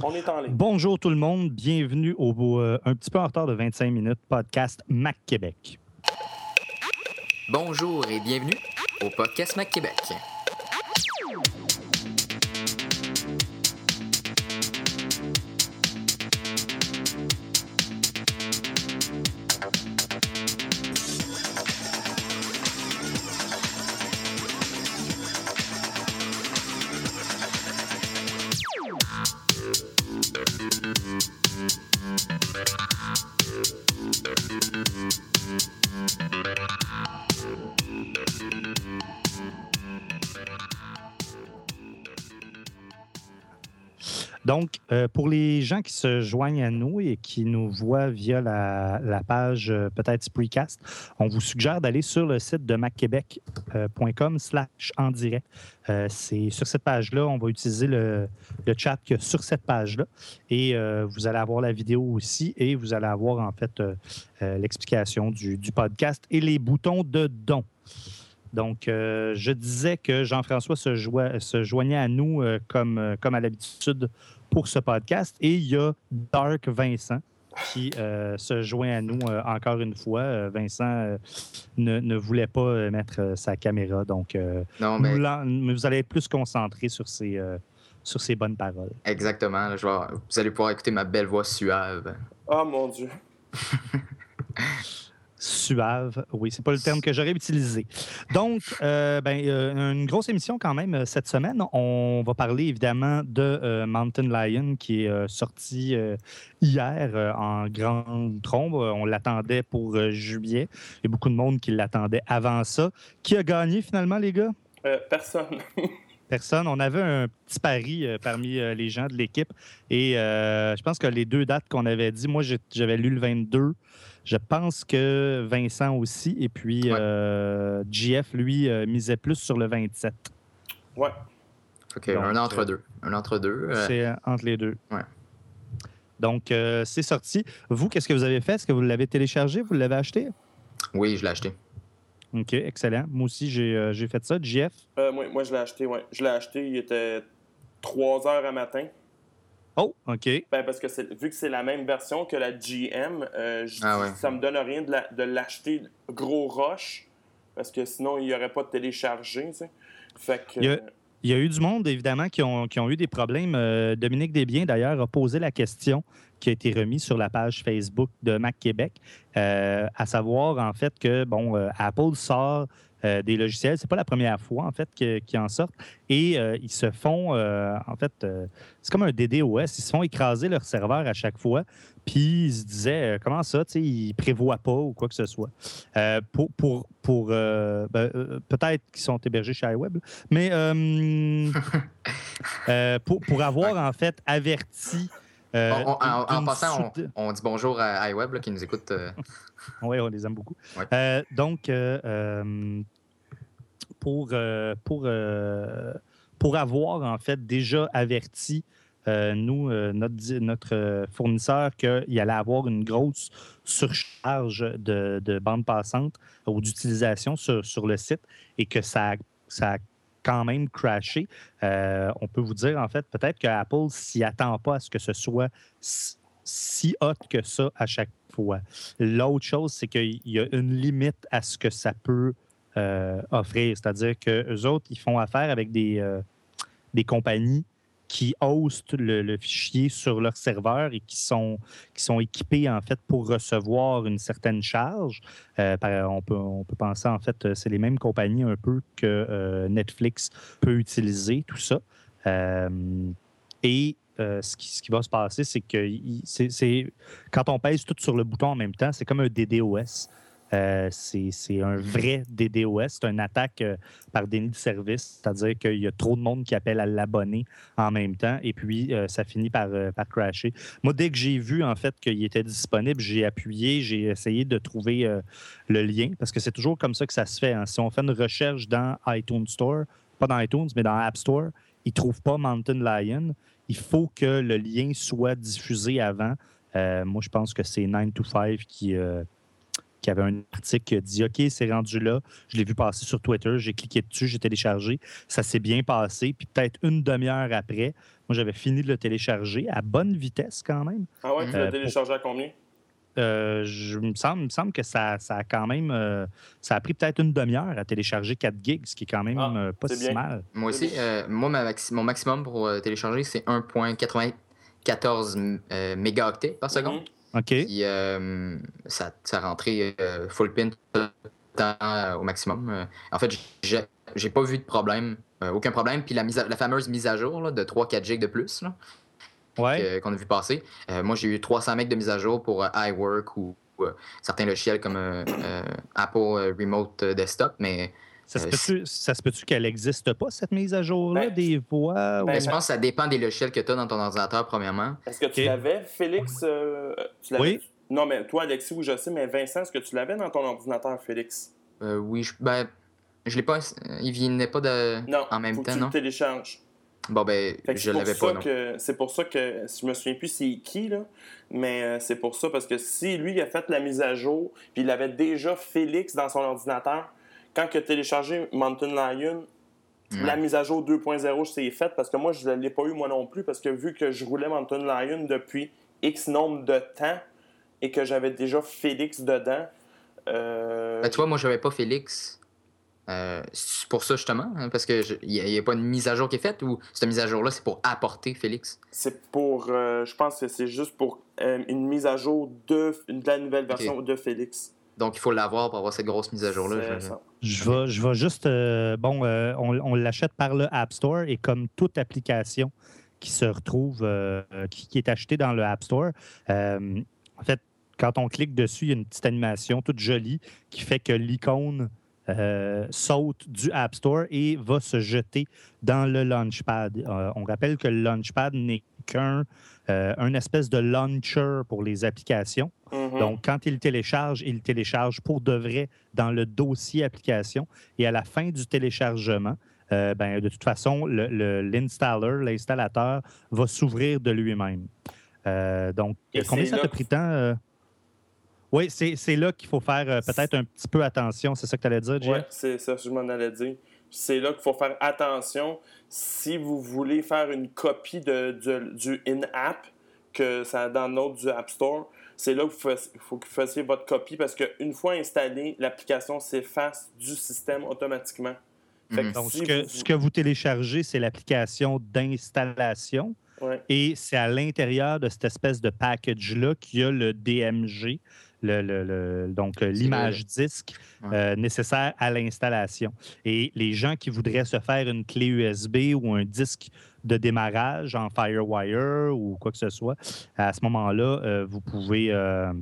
On est en ligne. Bonjour tout le monde, bienvenue au un petit peu en retard de 25 minutes podcast Mac Québec. Bonjour et bienvenue au podcast Mac Québec. Donc, pour les gens qui se joignent à nous et qui nous voient via la page peut-être Spreecast, on vous suggère d'aller sur le site de macquebec.com/en direct. C'est sur cette page-là, on va utiliser le chat qu'il y a sur cette page-là et vous allez avoir la vidéo aussi et vous allez avoir en fait l'explication du podcast et les boutons de don. Donc, je disais que Jean-François se joignait à nous comme à l'habitude pour ce podcast. Et il y a Dark Vincent qui se joint à nous encore une fois. Vincent ne voulait pas mettre sa caméra. Donc, Non, mais vous allez être plus concentré sur ces bonnes paroles. exactement. Là, vous allez pouvoir écouter ma belle voix suave. Oh mon Dieu. Suave, oui, c'est pas le terme que j'aurais utilisé. Donc, une grosse émission quand même cette semaine. On va parler évidemment de Mountain Lion qui est sorti hier en grande trombe. On l'attendait pour juillet. Il y a beaucoup de monde qui l'attendait avant ça. Qui a gagné finalement, les gars? Personne. Personne. On avait un petit pari parmi les gens de l'équipe et je pense que les deux dates qu'on avait dit, moi j'avais lu le 22. Je pense que Vincent aussi. Et puis, JF, lui, misait plus sur le 27. Ouais. OK, donc, un entre-deux. Un entre-deux. C'est entre les deux. Ouais. Donc, c'est sorti. Vous, qu'est-ce que vous avez fait? Est-ce que vous l'avez téléchargé? Vous l'avez acheté? Oui, je l'ai acheté. OK, excellent. Moi aussi, j'ai fait ça. JF? Moi, je l'ai acheté, ouais. Je l'ai acheté, il était 3 heures à matin. Oh, OK. Parce que vu que c'est la même version que la GM, ça me donne rien de l'acheter gros rush, parce que sinon, il n'y aurait pas de téléchargé, tu sais. Fait que... Il y a eu du monde, évidemment, qui ont eu des problèmes. Dominique Desbiens, d'ailleurs, a posé la question qui a été remise sur la page Facebook de Mac Québec, à savoir, en fait, que, Apple sort des logiciels. C'est pas la première fois, en fait, qu'ils en sortent. Et ils se font, c'est comme un DDoS. Ils se font écraser leur serveur à chaque fois. Puis ils se disaient, comment ça, tu sais, ils prévoient pas ou quoi que ce soit. Peut-être qu'ils sont hébergés chez iWeb, mais pour avoir, en fait, averti... en passant, on dit bonjour à iWeb là, qui nous écoute. Oui, on les aime beaucoup. Ouais. Pour avoir, en fait, déjà averti notre fournisseur qu'il allait avoir une grosse surcharge de bande passante ou d'utilisation sur le site et que ça a quand même crashé. On peut vous dire, en fait, peut-être qu'Apple s'y attend pas à ce que ce soit si hot que ça à chaque fois. L'autre chose, c'est qu'il y a une limite à ce que ça peut offrir. C'est-à-dire qu'eux autres, ils font affaire avec des compagnies qui hostent le fichier sur leur serveur et qui sont équipés, en fait, pour recevoir une certaine charge. On peut penser, en fait, c'est les mêmes compagnies un peu que Netflix peut utiliser, tout ça. Ce qui va se passer, c'est que quand on pèse tout sur le bouton en même temps, c'est comme un DDoS. C'est un vrai DDoS, c'est une attaque par déni de service, c'est-à-dire qu'il y a trop de monde qui appelle à l'abonné en même temps et puis ça finit par crasher. Moi, dès que j'ai vu en fait qu'il était disponible, j'ai appuyé, j'ai essayé de trouver le lien parce que c'est toujours comme ça que ça se fait. Hein. Si on fait une recherche dans iTunes Store, pas dans iTunes, mais dans App Store, ils ne trouvent pas Mountain Lion. Il faut que le lien soit diffusé avant. Moi, je pense que c'est 9 to 5 qui avait un article qui a dit « OK, c'est rendu là. » Je l'ai vu passer sur Twitter. J'ai cliqué dessus, j'ai téléchargé. Ça s'est bien passé. Puis peut-être une demi-heure après, moi, j'avais fini de le télécharger à bonne vitesse quand même. Ah ouais, tu l'as téléchargé à combien? Il me semble que ça a quand même... ça a pris peut-être une demi-heure à télécharger 4 gigs, ce qui est quand même pas si mal. Moi aussi, mon maximum pour télécharger, c'est 1.94 mégaoctets par seconde. OK. Puis ça rentrait full pin tout le temps au maximum. En fait, j'ai pas vu de problème, aucun problème. Puis la fameuse mise à jour là, de 3-4 gigs de plus là, qu'on a vu passer. Moi, j'ai eu 300 megs de mise à jour pour iWork ou certains logiciels comme Apple Remote Desktop, mais... Ça se peut-tu qu'elle n'existe pas, cette mise à jour-là, des voix? Je pense que ça dépend des logiciels que tu as dans ton ordinateur, premièrement. Est-ce que tu l'avais, Félix? Oui. Non, mais toi, Alexis, oui, je sais, mais Vincent, est-ce que tu l'avais dans ton ordinateur, Félix? Oui, je l'ai pas... Il venait pas en même temps, non? Non, tu le télécharges. Bon, je l'avais pas, non. C'est pour ça que, je me souviens plus c'est qui, là, mais c'est pour ça, parce que si lui, il a fait la mise à jour, puis il avait déjà Félix dans son ordinateur, quand il a téléchargé Mountain Lion, la mise à jour 2.0 s'est faite, parce que moi, je ne l'ai pas eu moi non plus, parce que vu que je roulais Mountain Lion depuis X nombre de temps et que j'avais déjà Félix dedans... tu vois, moi, je n'avais pas Félix. C'est pour ça, justement, hein, parce qu'il n'y a pas une mise à jour qui est faite, ou cette mise à jour-là, c'est pour apporter Félix? C'est pour... je pense que c'est juste pour une mise à jour de la nouvelle version de Félix. Donc, il faut l'avoir pour avoir cette grosse mise à jour-là. Je vais juste... on l'achète par le App Store et comme toute application qui se retrouve, qui est achetée dans le App Store, en fait, quand on clique dessus, il y a une petite animation toute jolie qui fait que l'icône saute du App Store et va se jeter dans le Launchpad. On rappelle que le Launchpad n'est qu'un espèce de launcher pour les applications. Mm-hmm. Donc, quand il télécharge pour de vrai dans le dossier application et à la fin du téléchargement, de toute façon, l'installateur va s'ouvrir de lui-même. Donc, combien ça t'a pris de temps? Oui, c'est là qu'il faut faire peut-être un petit peu attention. C'est ça que tu allais dire, Jeff? Oui, c'est ça que je m'en allais dire. C'est là qu'il faut faire attention si vous voulez faire une copie du in-app que ça download du App Store. C'est là qu'il faut que vous fassiez votre copie parce qu'une fois installé, l'application s'efface du système automatiquement. Donc, ce que vous téléchargez, c'est l'application d'installation. Ouais. Et c'est à l'intérieur de cette espèce de package-là qu'il y a le DMG, donc l'image disque nécessaire à l'installation. Et les gens qui voudraient se faire une clé USB ou un disque de démarrage en FireWire ou quoi que ce soit, à ce moment-là, vous pouvez...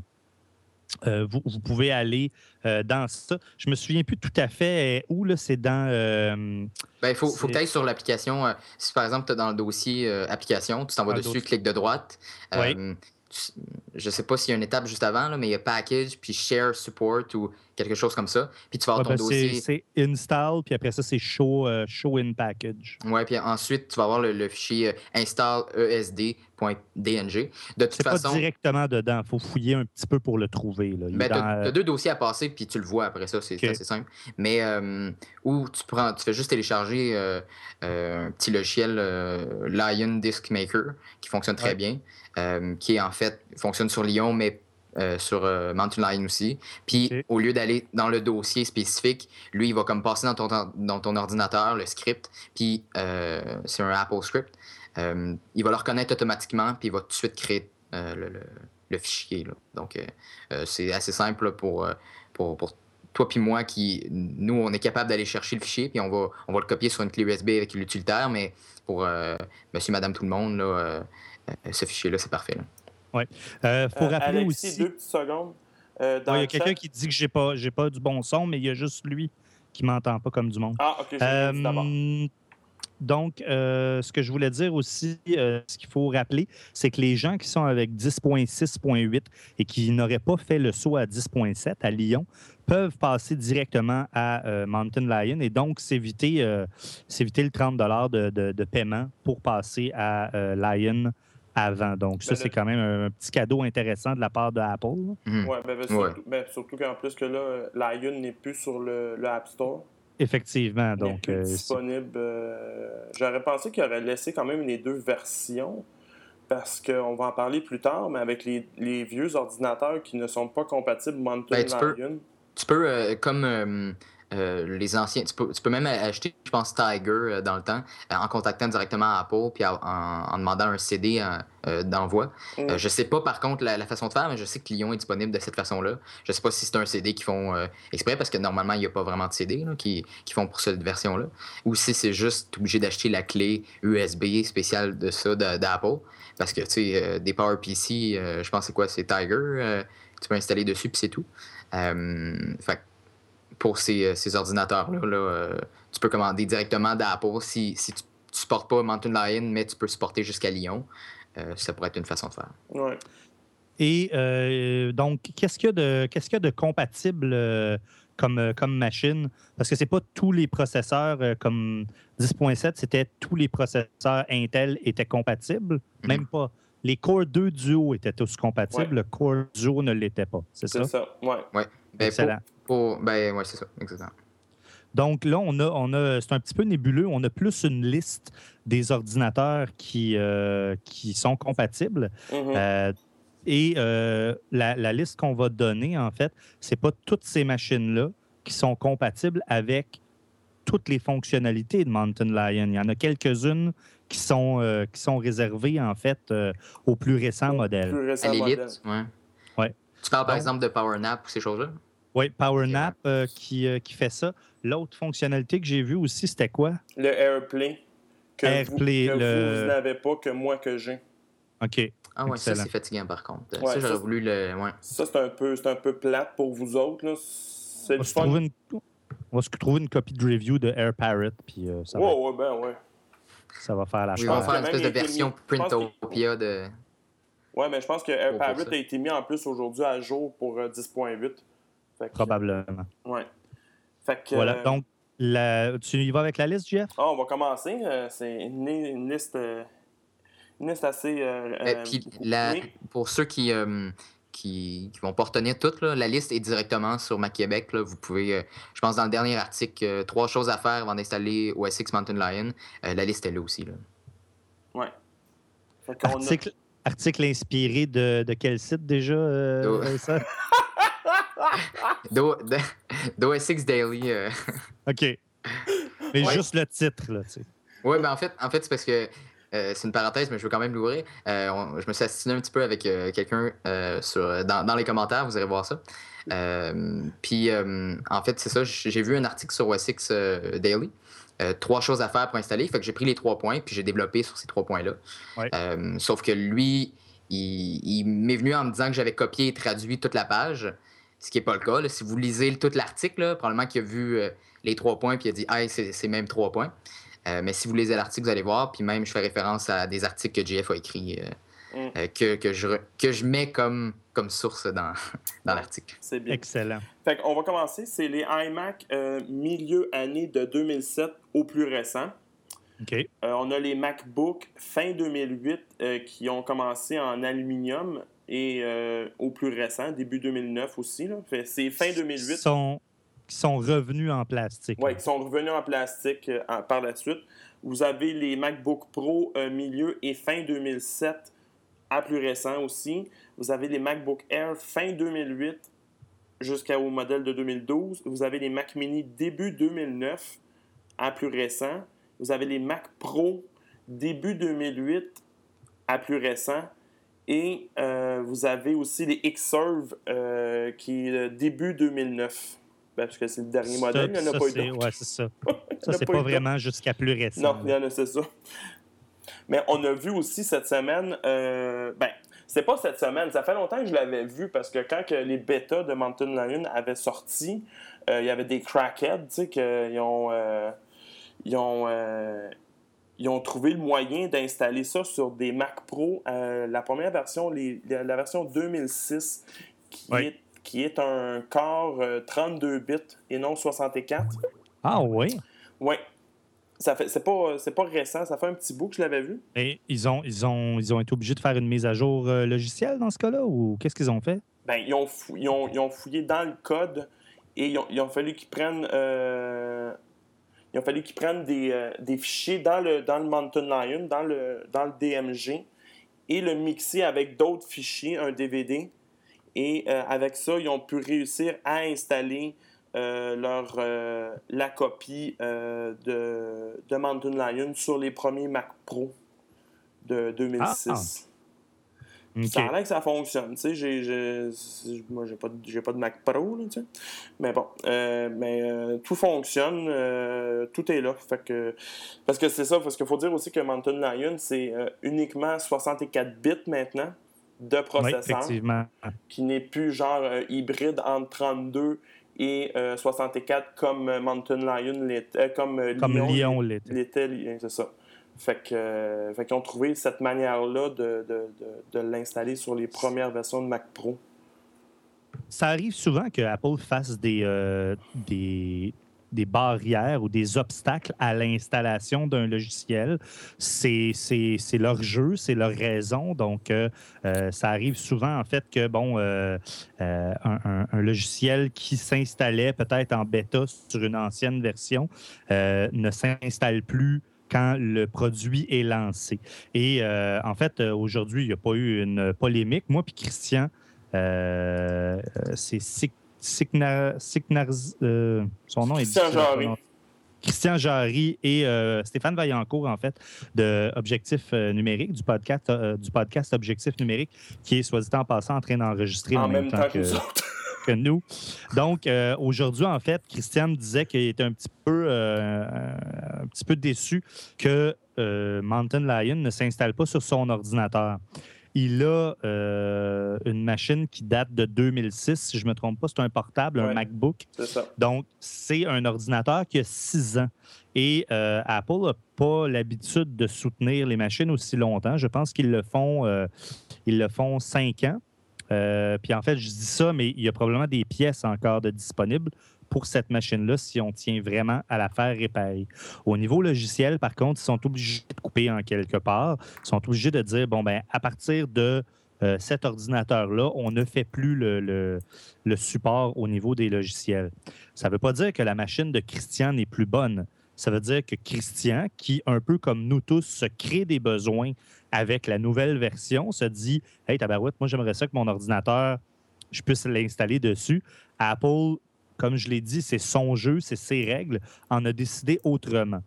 vous pouvez aller dans ça. Je ne me souviens plus tout à fait où, là, c'est dans... Il faut que tu ailles sur l'application. Si, par exemple, tu es dans le dossier application, tu t'en vas dessus, clic de droite. Oui. Je ne sais pas s'il y a une étape juste avant, là, mais il y a Package, puis Share Support ou quelque chose comme ça. Puis tu vas avoir ton dossier. C'est Install, puis après ça, c'est Show in Package. Oui, puis ensuite, tu vas avoir le fichier install esd.dng. De toute façon. C'est pas directement dedans. Il faut fouiller un petit peu pour le trouver. Tu as 2 dossiers à passer, puis tu le vois après ça. C'est assez simple. Mais où tu fais juste télécharger un petit logiciel Lion Disk Maker qui fonctionne très bien. Qui en fait fonctionne sur Lyon, mais sur Mountain Lion aussi. Puis au lieu d'aller dans le dossier spécifique, lui, il va comme passer dans ton ordinateur, le script, puis c'est un Apple script. Il va le reconnaître automatiquement, puis il va tout de suite créer le fichier. Là. Donc, c'est assez simple là, pour toi puis moi, nous, on est capable d'aller chercher le fichier, puis on va le copier sur une clé USB avec l'utilitaire, mais pour monsieur, madame, tout le monde, là, ce fichier-là, c'est parfait. Oui. Faut rappeler Alexis, aussi... 2 petites secondes. Il y a quelqu'un qui dit que j'ai pas du bon son, mais il y a juste lui qui m'entend pas comme du monde. Ah, OK, je dis d'abord. Donc, ce que je voulais dire aussi, ce qu'il faut rappeler, c'est que les gens qui sont avec 10.6.8 et qui n'auraient pas fait le saut à 10.7 à Lyon peuvent passer directement à Mountain Lion et donc s'éviter le 30 $ de paiement pour passer à Lion avant. Donc, ça, c'est quand même un petit cadeau intéressant de la part de Apple. Oui, surtout qu'en plus que là, Lion n'est plus sur le App Store. Effectivement. Il n'est plus disponible. J'aurais pensé qu'il aurait laissé quand même les deux versions, parce qu'on va en parler plus tard, mais avec les vieux ordinateurs qui ne sont pas compatibles Mountain Lion. Tu peux, comme les anciens, tu peux même acheter, je pense, Tiger dans le temps, en contactant directement Apple puis en demandant un CD d'envoi. Je sais pas, par contre, la façon de faire, mais je sais que Lion est disponible de cette façon-là. Je sais pas si c'est un CD qu'ils font exprès, parce que normalement, il n'y a pas vraiment de CD là, qui font pour cette version-là. Ou si c'est juste obligé d'acheter la clé USB spéciale de ça d'Apple. Parce que, tu sais, des PowerPC, je pense c'est Tiger, tu peux installer dessus puis c'est tout. Fait pour ces ordinateurs-là, tu peux commander directement d'Apple si tu ne supportes pas Mountain Lion, mais tu peux supporter jusqu'à Lyon. Ça pourrait être une façon de faire. Ouais. Et donc, qu'est-ce qu'il y a de compatible comme machine? Parce que c'est pas tous les processeurs comme 10.7, c'était tous les processeurs Intel étaient compatibles, même pas. Les Core 2 Duo étaient tous compatibles, le Core Duo ne l'était pas, c'est ça? C'est ça, oui. Ouais. Excellent. Ouais, c'est ça, exactement. Donc là, on a, c'est un petit peu nébuleux. On a plus une liste des ordinateurs qui sont compatibles. Et la liste qu'on va donner, en fait, c'est pas toutes ces machines-là qui sont compatibles avec toutes les fonctionnalités de Mountain Lion. Il y en a quelques-unes qui sont réservées, en fait, aux plus récents modèles. À l'élite, ouais. Tu parles, par exemple, de PowerNap ou ces choses-là? Oui, PowerNap qui fait ça. L'autre fonctionnalité que j'ai vue aussi, c'était quoi? Le AirPlay. Vous n'avez pas, que moi, que j'ai. OK. Ah ouais, ça, c'est fatigant, par contre. Ouais, ça, j'aurais voulu le... Ouais. Ça, c'est un peu plate pour vous autres. Là. C'est du fun. On va se trouver une copie de review de AirParrot, puis ça va faire la chose. On va faire une espèce de version Printopia de... Ouais, mais je pense que AirParrot a été mis en plus aujourd'hui à jour pour 10.8. Probablement. Ouais. Fait que, voilà. Donc, tu y vas avec la liste, Jeff? On va commencer. C'est une liste assez... puis pour ceux qui vont pas retenir tout, là, la liste est directement sur Mac Québec. Là. Vous pouvez, je pense, dans le dernier article, 3 choses à faire avant d'installer OS X Mountain Lion. La liste est là aussi. Là. Ouais. Article inspiré de quel site déjà, ça? d'OS X Daily. OK. Mais juste le titre, là, tu sais. Oui, ben en fait, c'est parce que c'est une parenthèse, mais je veux quand même l'ouvrir. Je me suis astiné un petit peu avec quelqu'un dans les commentaires, vous irez voir ça. Puis, en fait, c'est ça, j'ai vu un article sur OS X Daily. 3 choses à faire pour installer. Fait que j'ai pris les 3 points, puis j'ai développé sur ces 3 points-là. Ouais. Sauf que lui, il m'est venu en me disant que j'avais copié et traduit toute la page, ce qui n'est pas le cas. Là. Si vous lisez tout l'article, là, probablement qu'il a vu les 3 points, puis il a dit « Hey, c'est même 3 points ». Mais si vous lisez l'article, vous allez voir. Puis même, je fais référence à des articles que JF a écrits que je mets comme source dans l'article. C'est bien. Excellent. Fait qu'on va commencer. C'est les iMac milieu année de 2007 au plus récent. OK. On a les MacBook fin 2008 qui ont commencé en aluminium et au plus récent, début 2009 aussi. Là. Fait, c'est fin 2008. Qui sont revenus en plastique. Oui, qui sont revenus en plastique par la suite. Vous avez les MacBook Pro milieu et fin 2007 à plus récent aussi. Vous avez les MacBook Air fin 2008 jusqu'au modèle de 2012. Vous avez les Mac Mini début 2009 à plus récent. Vous avez les Mac Pro début 2008 à plus récent. Et vous avez aussi les Xserve qui est début 2009. Parce que c'est le dernier modèle, il n'y en a pas eu d'autres. Oui, c'est ça. Ça, c'est pas vraiment jusqu'à plus récent. Non, il y en a, c'est ça. Mais on a vu aussi cette semaine... c'est pas cette semaine. Ça fait longtemps que je l'avais vu parce que quand les bêtas de Mountain Lion avaient sorti, il y avait des crackheads, tu sais, qu'ils ont trouvé le moyen d'installer ça sur des Mac Pro. La première version, la version 2006, qui est un Core 32 bits et non 64. Ah oui? Oui. c'est pas récent, ça fait un petit bout que je l'avais vu. Et ils ont été obligés de faire une mise à jour logicielle dans ce cas-là, ou qu'est-ce qu'ils ont fait? Ben, ils ont fouillé dans le code et il a fallu qu'ils prennent des fichiers dans le Mountain Lion, dans le DMG, et le mixer avec d'autres fichiers, un DVD. Et avec ça, ils ont pu réussir à installer la copie de Mountain Lion sur les premiers Mac Pro de 2006. Okay. Ça a l'air que ça fonctionne. Tu sais, moi, j'ai pas de Mac Pro, là, tu sais. Mais bon, tout fonctionne, tout est là. Parce que c'est ça, parce qu'il faut dire aussi que Mountain Lion, c'est uniquement 64 bits maintenant de processeur, qui n'est plus genre hybride entre 32 et 64 comme Mountain Lion l'était, comme Lion l'était, c'est ça. Fait qu'ils ont trouvé cette manière-là de l'installer sur les premières versions de Mac Pro. Ça arrive souvent que Apple fasse des barrières ou des obstacles à l'installation d'un logiciel. C'est leur jeu, c'est leur raison. Donc, ça arrive souvent, en fait, que, un logiciel qui s'installait peut-être en bêta sur une ancienne version ne s'installe plus quand le produit est lancé. Et en fait, aujourd'hui, il n'y a pas eu une polémique. Moi puis Christian, c'est son nom est Christian Jarry. Christian Jarry et Stéphane Vaillancourt, en fait, de Objectif Numérique, du podcast Objectif Numérique, qui est, soit dit en passant, en train d'enregistrer en même temps que nous. Donc, aujourd'hui, en fait, Christian me disait qu'il était un petit peu déçu que Mountain Lion ne s'installe pas sur son ordinateur. Il a une machine qui date de 2006, si je ne me trompe pas, c'est un portable, un MacBook. C'est ça. Donc, c'est un ordinateur qui a 6 ans. Et Apple n'a pas l'habitude de soutenir les machines aussi longtemps. Je pense qu'ils le font 5 ans. Puis en fait, je dis ça, mais il y a probablement des pièces encore de disponibles pour cette machine-là si on tient vraiment à la faire réparer. Au niveau logiciel, par contre, ils sont obligés de couper en quelque part. Ils sont obligés de dire, à partir de cet ordinateur-là, on ne fait plus le support au niveau des logiciels. Ça ne veut pas dire que la machine de Christian n'est plus bonne. Ça veut dire que Christian, qui, un peu comme nous tous, se crée des besoins avec la nouvelle version, se dit « Hey, tabarouette, moi, j'aimerais ça que mon ordinateur, je puisse l'installer dessus. » Apple, comme je l'ai dit, c'est son jeu, c'est ses règles, en a décidé autrement.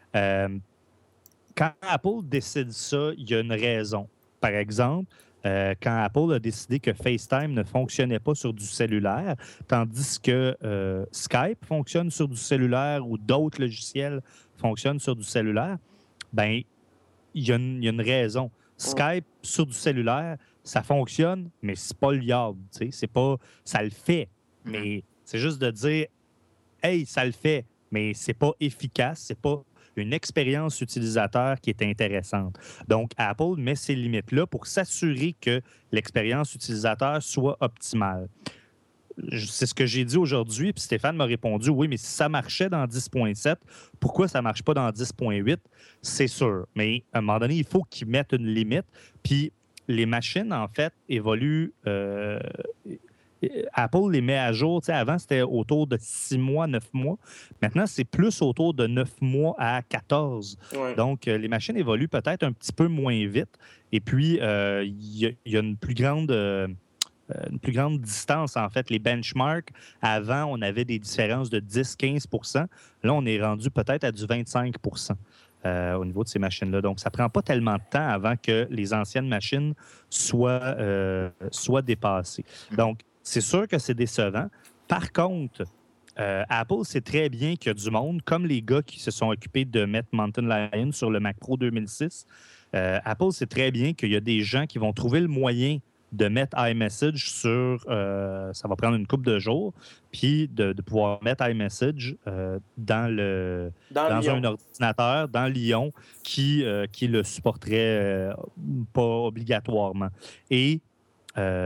Quand Apple décide ça, il y a une raison. Par exemple, quand Apple a décidé que FaceTime ne fonctionnait pas sur du cellulaire, tandis que Skype fonctionne sur du cellulaire ou d'autres logiciels fonctionnent sur du cellulaire, il y a une raison. Skype sur du cellulaire, ça fonctionne, mais c'est pas liable. C'est pas, ça le fait, mais c'est juste de dire « Hey, ça le fait », mais c'est pas efficace, c'est pas une expérience utilisateur qui est intéressante. Donc, Apple met ces limites-là pour s'assurer que l'expérience utilisateur soit optimale. C'est ce que j'ai dit aujourd'hui, puis Stéphane m'a répondu « Oui, mais si ça marchait dans 10.7, pourquoi ça ne marche pas dans 10.8? » C'est sûr, mais à un moment donné, il faut qu'ils mettent une limite, puis les machines, en fait, évoluent... Apple les met à jour. Avant, c'était autour de 6 mois, 9 mois. Maintenant, c'est plus autour de 9 mois à 14. Ouais. Donc, les machines évoluent peut-être un petit peu moins vite. Et puis, il y a une plus grande distance, en fait. Les benchmarks, avant, on avait des différences de 10-15 %. Là, on est rendu peut-être à du 25 % au niveau de ces machines-là. Donc, ça ne prend pas tellement de temps avant que les anciennes machines soient dépassées. Donc, c'est sûr que c'est décevant. Par contre, Apple sait très bien qu'il y a du monde, comme les gars qui se sont occupés de mettre Mountain Lion sur le Mac Pro 2006. Apple sait très bien qu'il y a des gens qui vont trouver le moyen de mettre iMessage sur... ça va prendre une couple de jours, puis de pouvoir mettre iMessage dans un ordinateur, dans Lyon, qui le supporterait pas obligatoirement. Et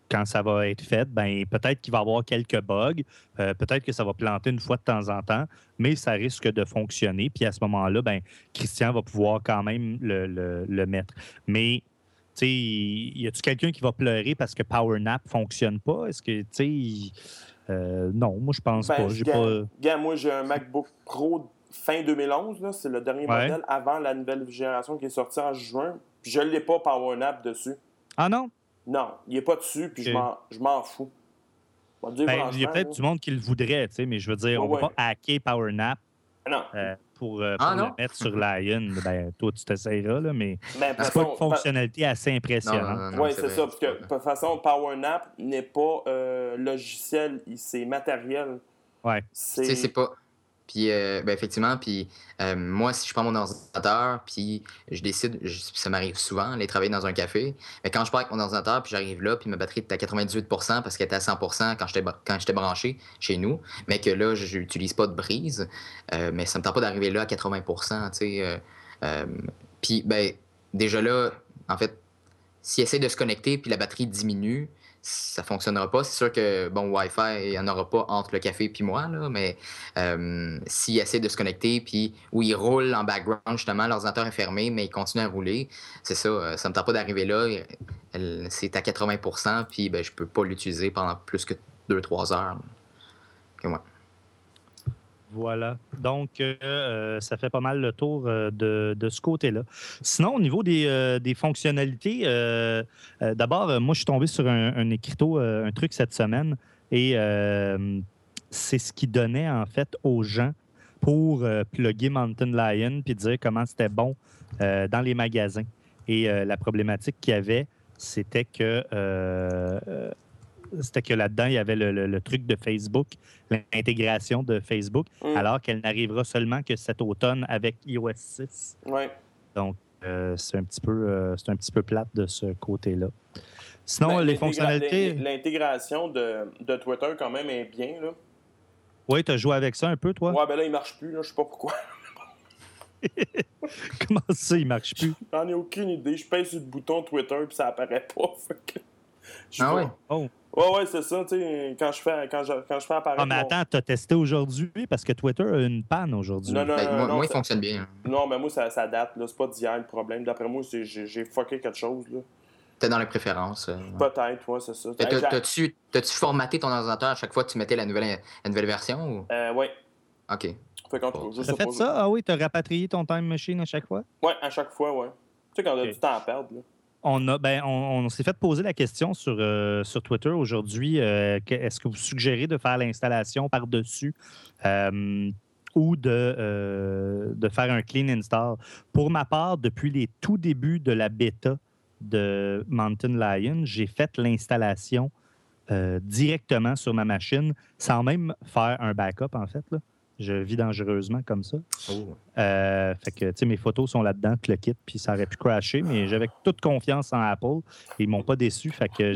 quand ça va être fait, ben peut-être qu'il va y avoir quelques bugs, peut-être que ça va planter une fois de temps en temps, mais ça risque de fonctionner. Puis à ce moment-là, ben Christian va pouvoir quand même le mettre. Mais, tu sais, y a-tu quelqu'un qui va pleurer parce que PowerNap ne fonctionne pas? Est-ce que, tu sais, non, moi, je pense pas. Moi, j'ai un MacBook Pro fin 2011, là, c'est le dernier modèle avant la nouvelle génération qui est sortie en juin. Puis je ne l'ai pas PowerNap dessus. Ah non? Non, il n'est pas dessus, puis je m'en fous. Il y a peut-être du monde qui le voudrait, tu sais, mais je veux dire, on ne va pas hacker PowerNap pour le mettre sur Lion. Ben, toi, tu t'essayeras, là, mais c'est pas une fonctionnalité assez impressionnante. Oui, c'est ça, parce que de toute façon, PowerNap n'est pas logiciel, c'est matériel. Ouais. C'est pas... Puis, effectivement, puis moi, si je prends mon ordinateur, puis je décide, ça m'arrive souvent, aller travailler dans un café, mais quand je pars avec mon ordinateur, puis j'arrive là, puis ma batterie est à 98% parce qu'elle était à 100% quand j'étais branché chez nous, mais que là, je n'utilise pas de brise, mais ça me tente pas d'arriver là à 80%, tu sais. Puis, déjà là, en fait, s'il essaie de se connecter, puis la batterie diminue, ça fonctionnera pas. C'est sûr que, Wi-Fi, il n'y en aura pas entre le café et moi, là, mais s'il essaie de se connecter, puis où il roule en background, justement, l'ordinateur est fermé, mais il continue à rouler, c'est ça, ça me tente pas d'arriver là, c'est à 80%, puis je peux pas l'utiliser pendant plus que 2-3 heures. Okay, ouais. Voilà. Donc, ça fait pas mal le tour de ce côté-là. Sinon, au niveau des fonctionnalités, d'abord, moi, je suis tombé sur un écriteau, un truc cette semaine, et c'est ce qui donnait, en fait, aux gens pour plugger Mountain Lion puis dire comment c'était bon dans les magasins. Et la problématique qu'il y avait, c'était que là-dedans, il y avait le truc de Facebook, l'intégration de Facebook, alors qu'elle n'arrivera seulement que cet automne avec iOS 6. Ouais. Donc, c'est un petit peu plate de ce côté-là. Sinon, les fonctionnalités... L'intégration de Twitter, quand même, est bien, là. Oui, tu as joué avec ça un peu, toi? Ouais, là, il marche plus, là. Je sais pas pourquoi. Comment ça, il marche plus? J'en ai aucune idée. Je pèse sur le bouton Twitter, puis ça apparaît pas. Ouais? Oh. Ouais, c'est ça, tu sais, quand je fais apparaître... Ah, mais attends, t'as testé aujourd'hui? Parce que Twitter a une panne aujourd'hui. Non, moi, il fonctionne bien. Non, mais moi, ça date, là. C'est pas d'hier, le problème. D'après moi, j'ai fucké quelque chose, là. Peut-être dans les préférences. Peut-être, ouais, c'est ça. T'as-tu formaté ton ordinateur à chaque fois que tu mettais la nouvelle version? Oui. OK. T'as fait ça? Ah oui, t'as rapatrié ton time machine à chaque fois? Oui, à chaque fois, oui. Tu sais, quand on a du temps à perdre, là. On s'est fait poser la question sur Twitter aujourd'hui. Est-ce que vous suggérez de faire l'installation par-dessus ou de faire un clean install? Pour ma part, depuis les tout débuts de la bêta de Mountain Lion, j'ai fait l'installation directement sur ma machine sans même faire un backup, en fait, là. Je vis dangereusement comme ça. Fait que, tu sais, mes photos sont là-dedans, le kit, puis ça aurait pu crasher, mais j'avais toute confiance en Apple. Ils m'ont pas déçu, fait que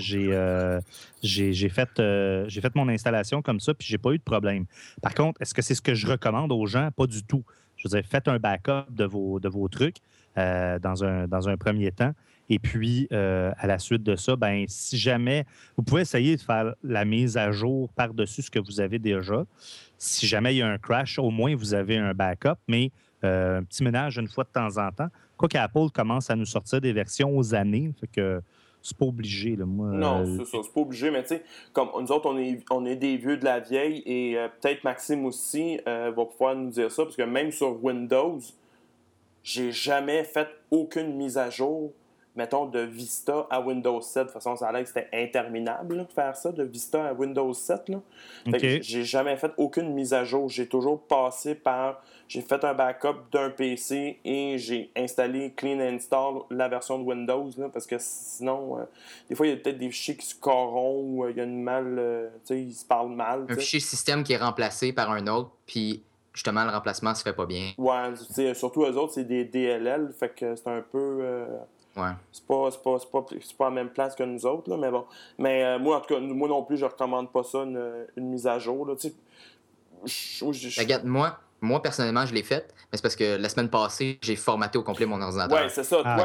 j'ai fait mon installation comme ça, puis j'ai pas eu de problème. Par contre, est-ce que c'est ce que je recommande aux gens? Pas du tout. Je veux dire, faites un backup de vos trucs dans un premier temps. Et puis, à la suite de ça, ben, si jamais, vous pouvez essayer de faire la mise à jour par-dessus ce que vous avez déjà. Si jamais il y a un crash, au moins, vous avez un backup, mais un petit ménage une fois de temps en temps. Quoi qu'Apple commence à nous sortir des versions aux années, fait que c'est pas obligé. Là, moi, non, c'est ça, c'est pas obligé, mais tu sais, comme nous autres, on est des vieux de la vieille, et peut-être Maxime aussi va pouvoir nous dire ça, parce que même sur Windows, j'ai jamais fait aucune mise à jour, mettons, de Vista à Windows 7. De toute façon, ça a l'air que c'était interminable là, de faire ça, de Vista à Windows 7. Là. Fait que j'ai jamais fait aucune mise à jour. J'ai toujours passé par... J'ai fait un backup d'un PC et j'ai installé Clean Install la version de Windows, là, parce que sinon, des fois, il y a peut-être des fichiers qui se corrompent ou il y a une mal... tu sais, ils se parlent mal. Un fichier système qui est remplacé par un autre, puis... Justement, le remplacement se fait pas bien. Ouais, surtout eux autres, c'est des DLL, fait que c'est un peu... Ouais. C'est pas la même place que nous autres, là, mais bon. Mais moi, en tout cas, moi non plus, je recommande pas ça, une mise à jour. Là, regarde, moi, personnellement, je l'ai faite, mais c'est parce que la semaine passée, j'ai formaté au complet mon ordinateur. Ouais, c'est ça.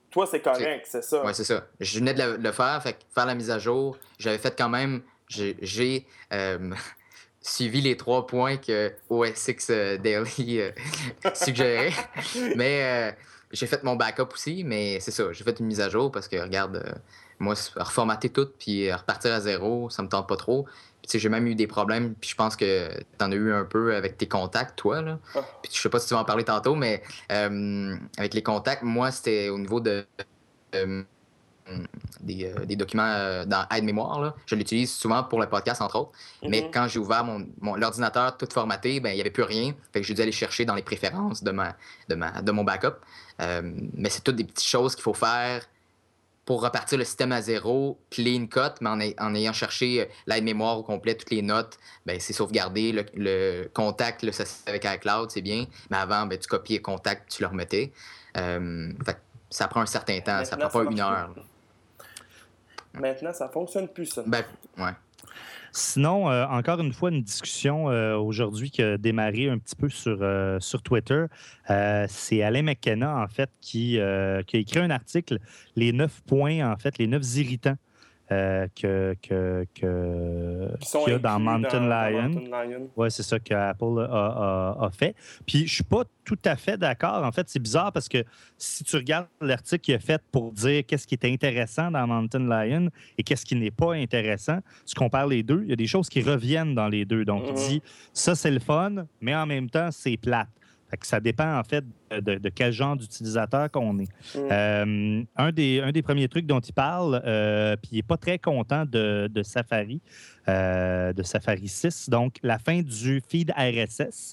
toi, c'est correct, c'est ça. Oui, c'est ça. Je venais de le faire, fait que faire la mise à jour, j'avais fait quand même, j'ai suivi les 3 points que OSX Daily suggérait, mais j'ai fait mon backup aussi, mais c'est ça, j'ai fait une mise à jour parce que, regarde, moi, reformater tout puis repartir à zéro, ça me tente pas trop. Puis, tu sais, j'ai même eu des problèmes, puis je pense que t'en as eu un peu avec tes contacts, toi, là. Puis je sais pas si tu vas en parler tantôt, mais avec les contacts, moi, c'était au niveau de... euh, des documents dans aide-mémoire. Là. Je l'utilise souvent pour le podcast, entre autres. Mais quand j'ai ouvert l'ordinateur tout formaté, ben, il n'y avait plus rien. Fait que j'ai dû aller chercher dans les préférences de mon backup. Mais c'est toutes des petites choses qu'il faut faire pour repartir le système à zéro, clean cut, mais en ayant cherché l'aide-mémoire au complet, toutes les notes, ben, c'est sauvegardé. Le contact, là, ça se fait avec iCloud, c'est bien. Mais avant, ben, tu copiais le contact, tu le remettais. Fait que ça prend un certain temps. Maintenant, ça prend pas 1 heure. Maintenant, ça fonctionne plus, ça. Ben, ouais. Sinon, encore une fois, une discussion aujourd'hui qui a démarré un petit peu sur Twitter. C'est Alain McKenna, en fait, qui a écrit un article, les 9 points, en fait, les 9 irritants qu'il y a dans Mountain Lion. Oui, c'est ça qu'Apple a fait. Puis, je ne suis pas tout à fait d'accord. En fait, c'est bizarre parce que si tu regardes l'article qu'il a fait pour dire qu'est-ce qui est intéressant dans Mountain Lion et qu'est-ce qui n'est pas intéressant, tu compares les deux, il y a des choses qui reviennent dans les deux. Donc, il dit, ça, c'est le fun, mais en même temps, c'est plate. Fait que ça dépend, en fait, de quel genre d'utilisateur qu'on est. Un des premiers trucs dont il parle, puis il n'est pas très content de Safari, de Safari 6, donc la fin du feed RSS.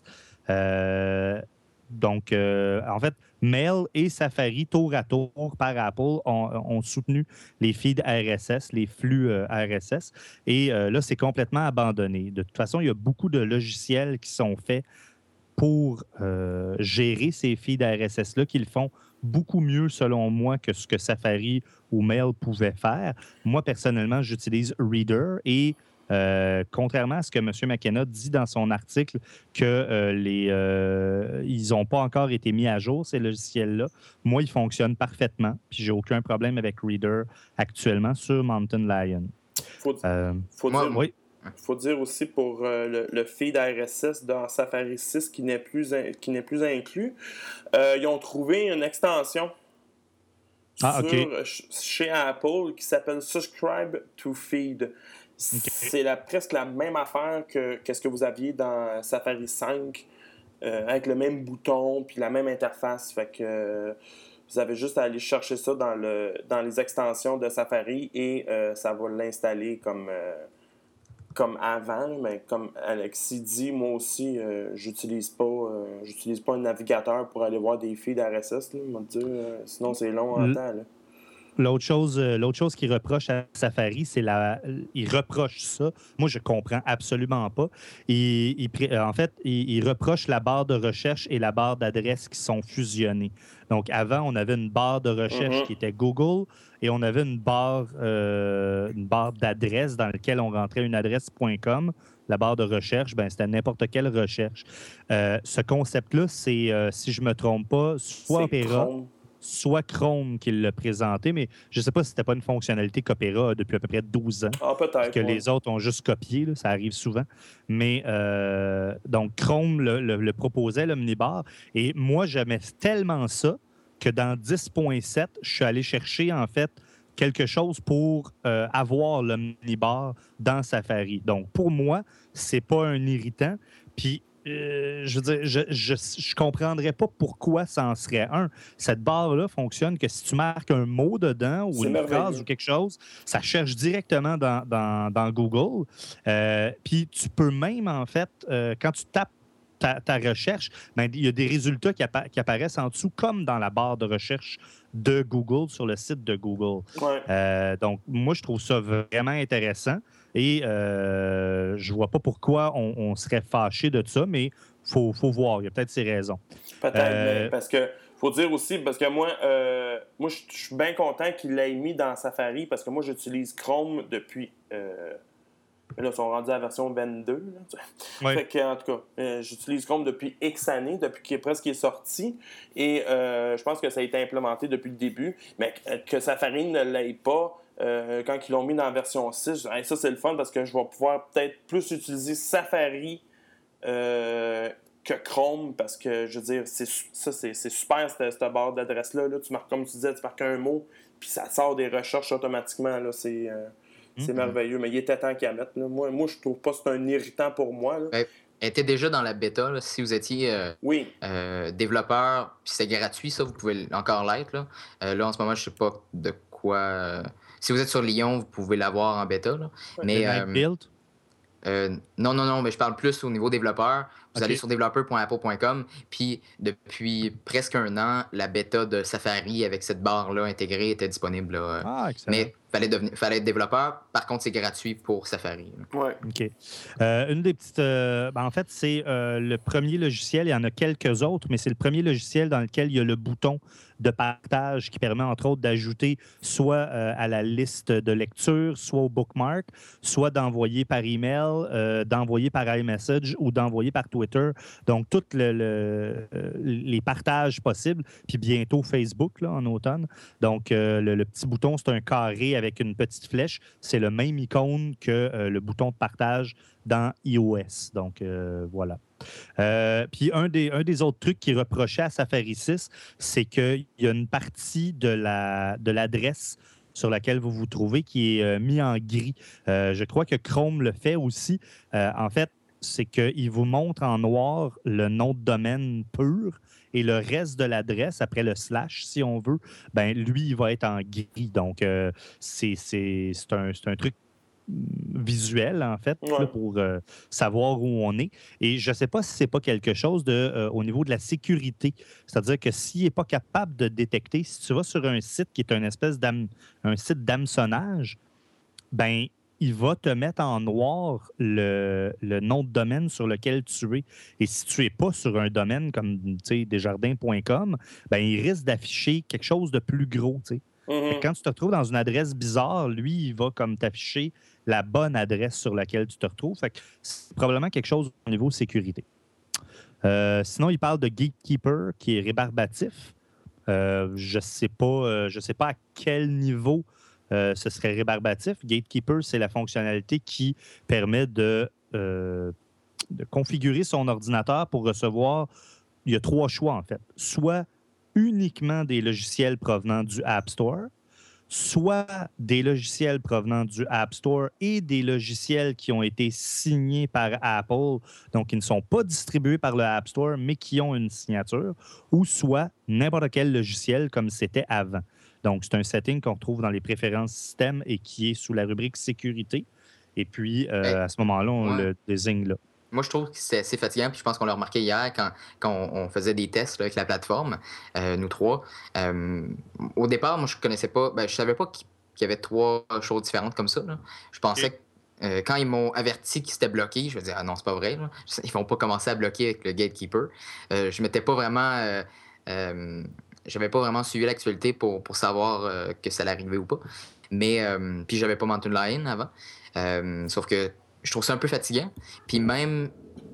Donc, en fait, Mail et Safari, tour à tour par Apple, ont soutenu les feeds RSS, les flux RSS. Et là, c'est complètement abandonné. De toute façon, il y a beaucoup de logiciels qui sont faits pour gérer ces feeds RSS-là, qui le font beaucoup mieux, selon moi, que ce que Safari ou Mail pouvaient faire. Moi, personnellement, j'utilise Reader et contrairement à ce que M. McKenna dit dans son article, que ils n'ont pas encore été mis à jour, ces logiciels-là, moi, ils fonctionnent parfaitement. Puis, j'ai aucun problème avec Reader actuellement sur Mountain Lion. Il faut dire aussi pour le feed RSS dans Safari 6 qui n'est plus inclus, ils ont trouvé une extension chez Apple qui s'appelle Subscribe to Feed. C'est presque la même affaire que ce que vous aviez dans Safari 5 avec le même bouton puis la même interface. Fait que vous avez juste à aller chercher ça dans les extensions de Safari et ça va l'installer comme avant, mais comme Alexis dit, moi aussi, j'utilise pas un navigateur pour aller voir des feeds RSS. Sinon, c'est long en temps. Là. L'autre chose qu'il reproche à Safari, il reproche ça. Moi, je comprends absolument pas. En fait, il reproche la barre de recherche et la barre d'adresse qui sont fusionnées. Donc, avant, on avait une barre de recherche qui était Google et on avait une barre d'adresse dans laquelle on rentrait une adresse.com. La barre de recherche, c'était n'importe quelle recherche. Ce concept-là, c'est, si je ne me trompe pas, soit Opera, soit Chrome qui l'a présenté, mais je ne sais pas si c'était pas une fonctionnalité qu'Opera a depuis à peu près 12 ans. Ah, peut-être. Que les autres ont juste copié, là, ça arrive souvent. Mais donc, Chrome le proposait, l'Omnibar. Et moi, j'aimais tellement ça que dans 10.7, je suis allé chercher, en fait, quelque chose pour avoir l'Omnibar dans Safari. Donc, pour moi, c'est pas un irritant. Puis, je veux dire, je comprendrais pas pourquoi ça en serait un. Cette barre-là fonctionne que si tu marques un mot dedans ou une phrase ou quelque chose, ça cherche directement dans Google. Puis tu peux même, en fait, quand tu tapes ta recherche, il y a des résultats qui apparaissent en dessous, comme dans la barre de recherche de Google, sur le site de Google. Ouais. Donc, moi, je trouve ça vraiment intéressant. Et je vois pas pourquoi on serait fâché de ça, mais il faut voir. Il y a peut-être ses raisons. Peut-être, mais parce que faut dire aussi, parce que moi je suis bien content qu'il l'ait mis dans Safari, parce que moi, j'utilise Chrome depuis Là, ils sont rendus à la version 22. Là. Fait que, en tout cas, j'utilise Chrome depuis X années, depuis qu'il est sorti. Et je pense que ça a été implémenté depuis le début. Mais que Safari ne l'ait pas quand ils l'ont mis dans la version 6, ça, c'est le fun parce que je vais pouvoir peut-être plus utiliser Safari que Chrome parce que, je veux dire, c'est super cette barre d'adresse-là. Là. Tu marques, comme tu disais, tu marques un mot puis ça sort des recherches automatiquement. Là. C'est merveilleux, mais il était temps qu'à mettre. Là. Moi, je trouve pas que c'est un irritant pour moi. Là. Elle était déjà dans la bêta. Là. Si vous étiez développeur, puis c'est gratuit, ça, vous pouvez encore l'être. Là, en ce moment, je sais pas de quoi... si vous êtes sur Lyon, vous pouvez l'avoir en bêta. Là. Mais, non, mais je parle plus au niveau développeur. Vous allez sur developer.apple.com, puis depuis presque un an, la bêta de Safari avec cette barre-là intégrée était disponible. Là. Mais fallait être développeur. Par contre, c'est gratuit pour Safari. Oui. OK. Une des petites... en fait, c'est le premier logiciel. Il y en a quelques autres, mais c'est le premier logiciel dans lequel il y a le bouton de partage qui permet, entre autres, d'ajouter soit à la liste de lecture, soit au bookmark, soit d'envoyer par email, d'envoyer par iMessage ou d'envoyer par Twitter. Donc, tous les partages possibles. Puis bientôt Facebook, là, en automne. Donc, le petit bouton, c'est un carré avec une petite flèche. C'est le même icône que le bouton de partage dans iOS. Donc, voilà. Puis un des autres trucs qui reprochait à Safari 6, c'est qu'il y a une partie de l'adresse sur laquelle vous vous trouvez qui est mis en gris. Je crois que Chrome le fait aussi. En fait, c'est qu'il vous montre en noir le nom de domaine pur et le reste de l'adresse, après le slash, si on veut, ben lui, il va être en gris. Donc, c'est un truc visuel, en fait, là, pour savoir où on est. Et je ne sais pas si ce n'est pas quelque chose au niveau de la sécurité. C'est-à-dire que s'il n'est pas capable de détecter, si tu vas sur un site qui est un site d'hameçonnage, ben il va te mettre en noir le nom de domaine sur lequel tu es. Et si tu n'es pas sur un domaine comme desjardins.com, ben il risque d'afficher quelque chose de plus gros. Quand tu te retrouves dans une adresse bizarre, lui, il va comme t'afficher la bonne adresse sur laquelle tu te retrouves. Fait que c'est probablement quelque chose au niveau sécurité. Sinon, il parle de Gatekeeper, qui est rébarbatif. Je sais pas à quel niveau ce serait rébarbatif. Gatekeeper, c'est la fonctionnalité qui permet de configurer son ordinateur pour recevoir... Il y a 3 choix, en fait. Soit uniquement des logiciels provenant du App Store, soit des logiciels provenant du App Store et des logiciels qui ont été signés par Apple, donc qui ne sont pas distribués par le App Store, mais qui ont une signature, ou soit n'importe quel logiciel comme c'était avant. Donc, c'est un setting qu'on retrouve dans les préférences système et qui est sous la rubrique sécurité. Et puis, à ce moment-là, on le désigne là. Moi, je trouve que c'est assez fatigant, puis je pense qu'on l'a remarqué hier quand on faisait des tests là, avec la plateforme, nous 3. Au départ, moi, je connaissais pas, je savais pas qu'il y avait 3 choses différentes comme ça. Là. Je pensais que quand ils m'ont averti qu'ils s'étaient bloqués, je me disais, ah non, c'est pas vrai. Là. Ils vont pas commencer à bloquer avec le Gatekeeper. Je m'étais pas vraiment. J'avais pas vraiment suivi l'actualité pour savoir que ça allait arriver ou pas. Mais, puis j'avais pas Mountain Lion avant. Sauf que je trouve ça un peu fatigant. Puis même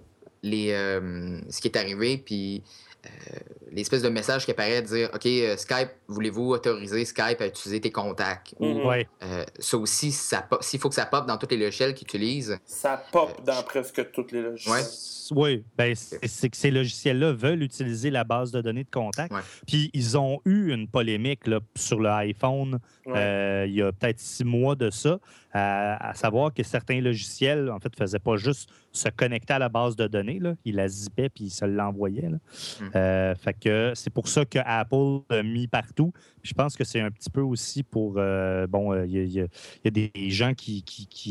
ce qui est arrivé, puis l'espèce de message qui apparaît dire OK, Skype, voulez-vous autoriser Skype à utiliser tes contacts? Ça aussi, s'il faut que ça pop dans tous les logiciels qu'ils utilisent. Ça pop dans presque tous les logiciels. Oui, ben, c'est que ces logiciels-là veulent utiliser la base de données de contact. Puis ils ont eu une polémique là, sur l'iPhone il y a peut-être 6 mois de ça, à savoir que certains logiciels, en fait, ne faisaient pas juste se connecter à la base de données. Là. Ils la zippaient puis ils se l'envoyaient. Fait que c'est pour ça que Apple l'a mis partout. Puis je pense que c'est un petit peu aussi pour... il y a des gens qui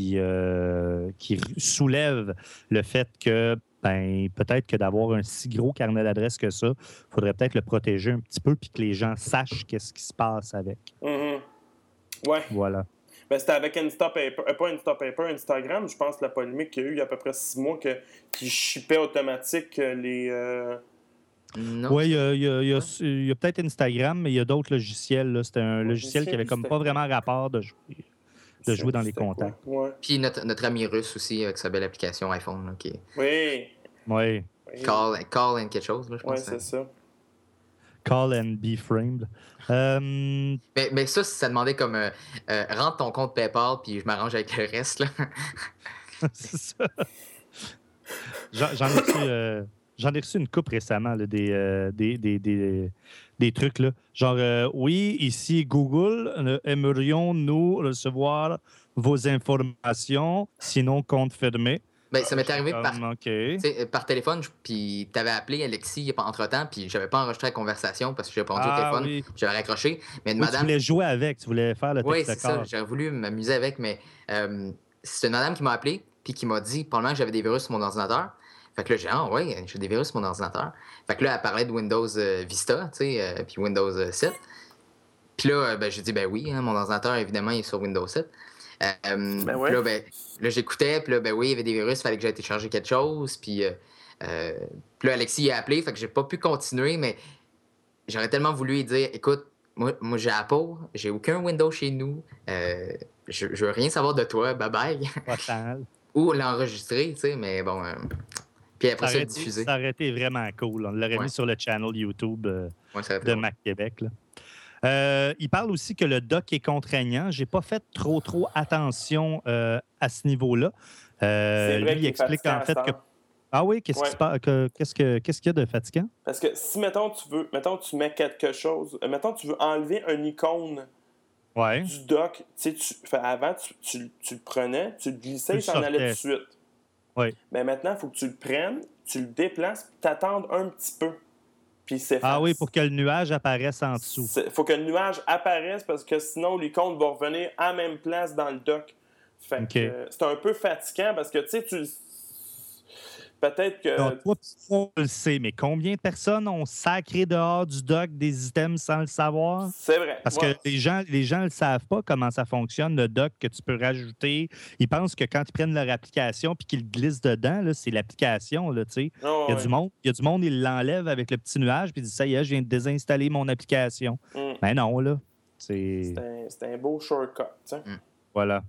soulèvent le fait que peut-être que d'avoir un si gros carnet d'adresses que ça, il faudrait peut-être le protéger un petit peu puis que les gens sachent qu'est-ce qui se passe avec. Ouais. Voilà. Ben, c'était avec Instagram, je pense, la polémique qu'il y a eu il y a à peu près 6 mois qui shippait automatique les... Oui, il y a peut-être Instagram, mais il y a d'autres logiciels. Là. C'était un logiciel qui avait comme pas vraiment rapport de jouer. de jouer dans les C'était contacts. quoi? Ouais. Puis notre ami russe aussi, avec sa belle application iPhone, là, qui est Oui. Oui. Call and quelque chose, là, je pense. Oui, c'est ça. Call and be framed. Mais ça demandait comme rentre ton compte PayPal, puis je m'arrange avec le reste, là. C'est ça. J'en ai reçu une coupe récemment, là, des trucs. Là. Genre, oui, ici, Google, aimerions-nous recevoir vos informations, sinon compte fermé. Ben, ça m'est arrivé OK. par téléphone, puis t'avais appelé Alexis entre-temps, puis j'avais pas enregistré la conversation parce que j'ai répondu au téléphone, Oui. j'avais raccroché. Mais Tu voulais jouer avec, tu voulais faire le oui, texte c'est ça, j'aurais voulu m'amuser avec, mais c'est une madame qui m'a appelé, puis qui m'a dit probablement que j'avais des virus sur mon ordinateur. Fait que là, j'ai des virus sur mon ordinateur. Fait que là, elle parlait de Windows Vista, tu sais, puis Windows 7. Puis là, j'ai dit, ben oui, hein, mon ordinateur, évidemment, il est sur Windows 7. ouais. Puis là, j'écoutais, puis là, ben oui, il y avait des virus, il fallait que j'aille télécharger quelque chose. Puis là, Alexis a appelé, fait que j'ai pas pu continuer, mais j'aurais tellement voulu lui dire, écoute, moi j'ai Apple, j'ai aucun Windows chez nous, je veux rien savoir de toi, bye bye. Ou l'enregistrer, tu sais, mais bon. Puis après ça, diffuser. Ça aurait été vraiment cool. On l'aurait mis sur le channel YouTube de Mac Québec. Là. Il parle aussi que le dock est contraignant. J'ai pas fait trop attention à ce niveau-là. Lui, il explique en fait que. Ah oui, qu'est-ce qu'il y a de fatigant? Parce que si, mettons, tu mets quelque chose, mettons, tu veux enlever une icône du dock, avant, tu le prenais, tu le glissais, il s'en allait tout de suite. Oui. Mais maintenant, il faut que tu le prennes, tu le déplaces, puis t'attendes un petit peu. Puis c'est Ah oui, pour que le nuage apparaisse en dessous. Il faut que le nuage apparaisse parce que sinon, l'icône va revenir à la même place dans le dock. Fait que c'est un peu fatigant parce que, tu sais, peut-être que... Donc, toi, on le sait, mais combien de personnes ont sacré dehors du dock des items sans le savoir? C'est vrai. Parce que les gens ne le savent pas comment ça fonctionne, le dock que tu peux rajouter. Ils pensent que quand ils prennent leur application puis qu'ils le glissent dedans, là, c'est l'application. Là, il y a du monde, ils l'enlèvent avec le petit nuage puis ils disent « Ça y est, je viens de désinstaller mon application. Mais non, là. C'est un beau shortcut. Voilà.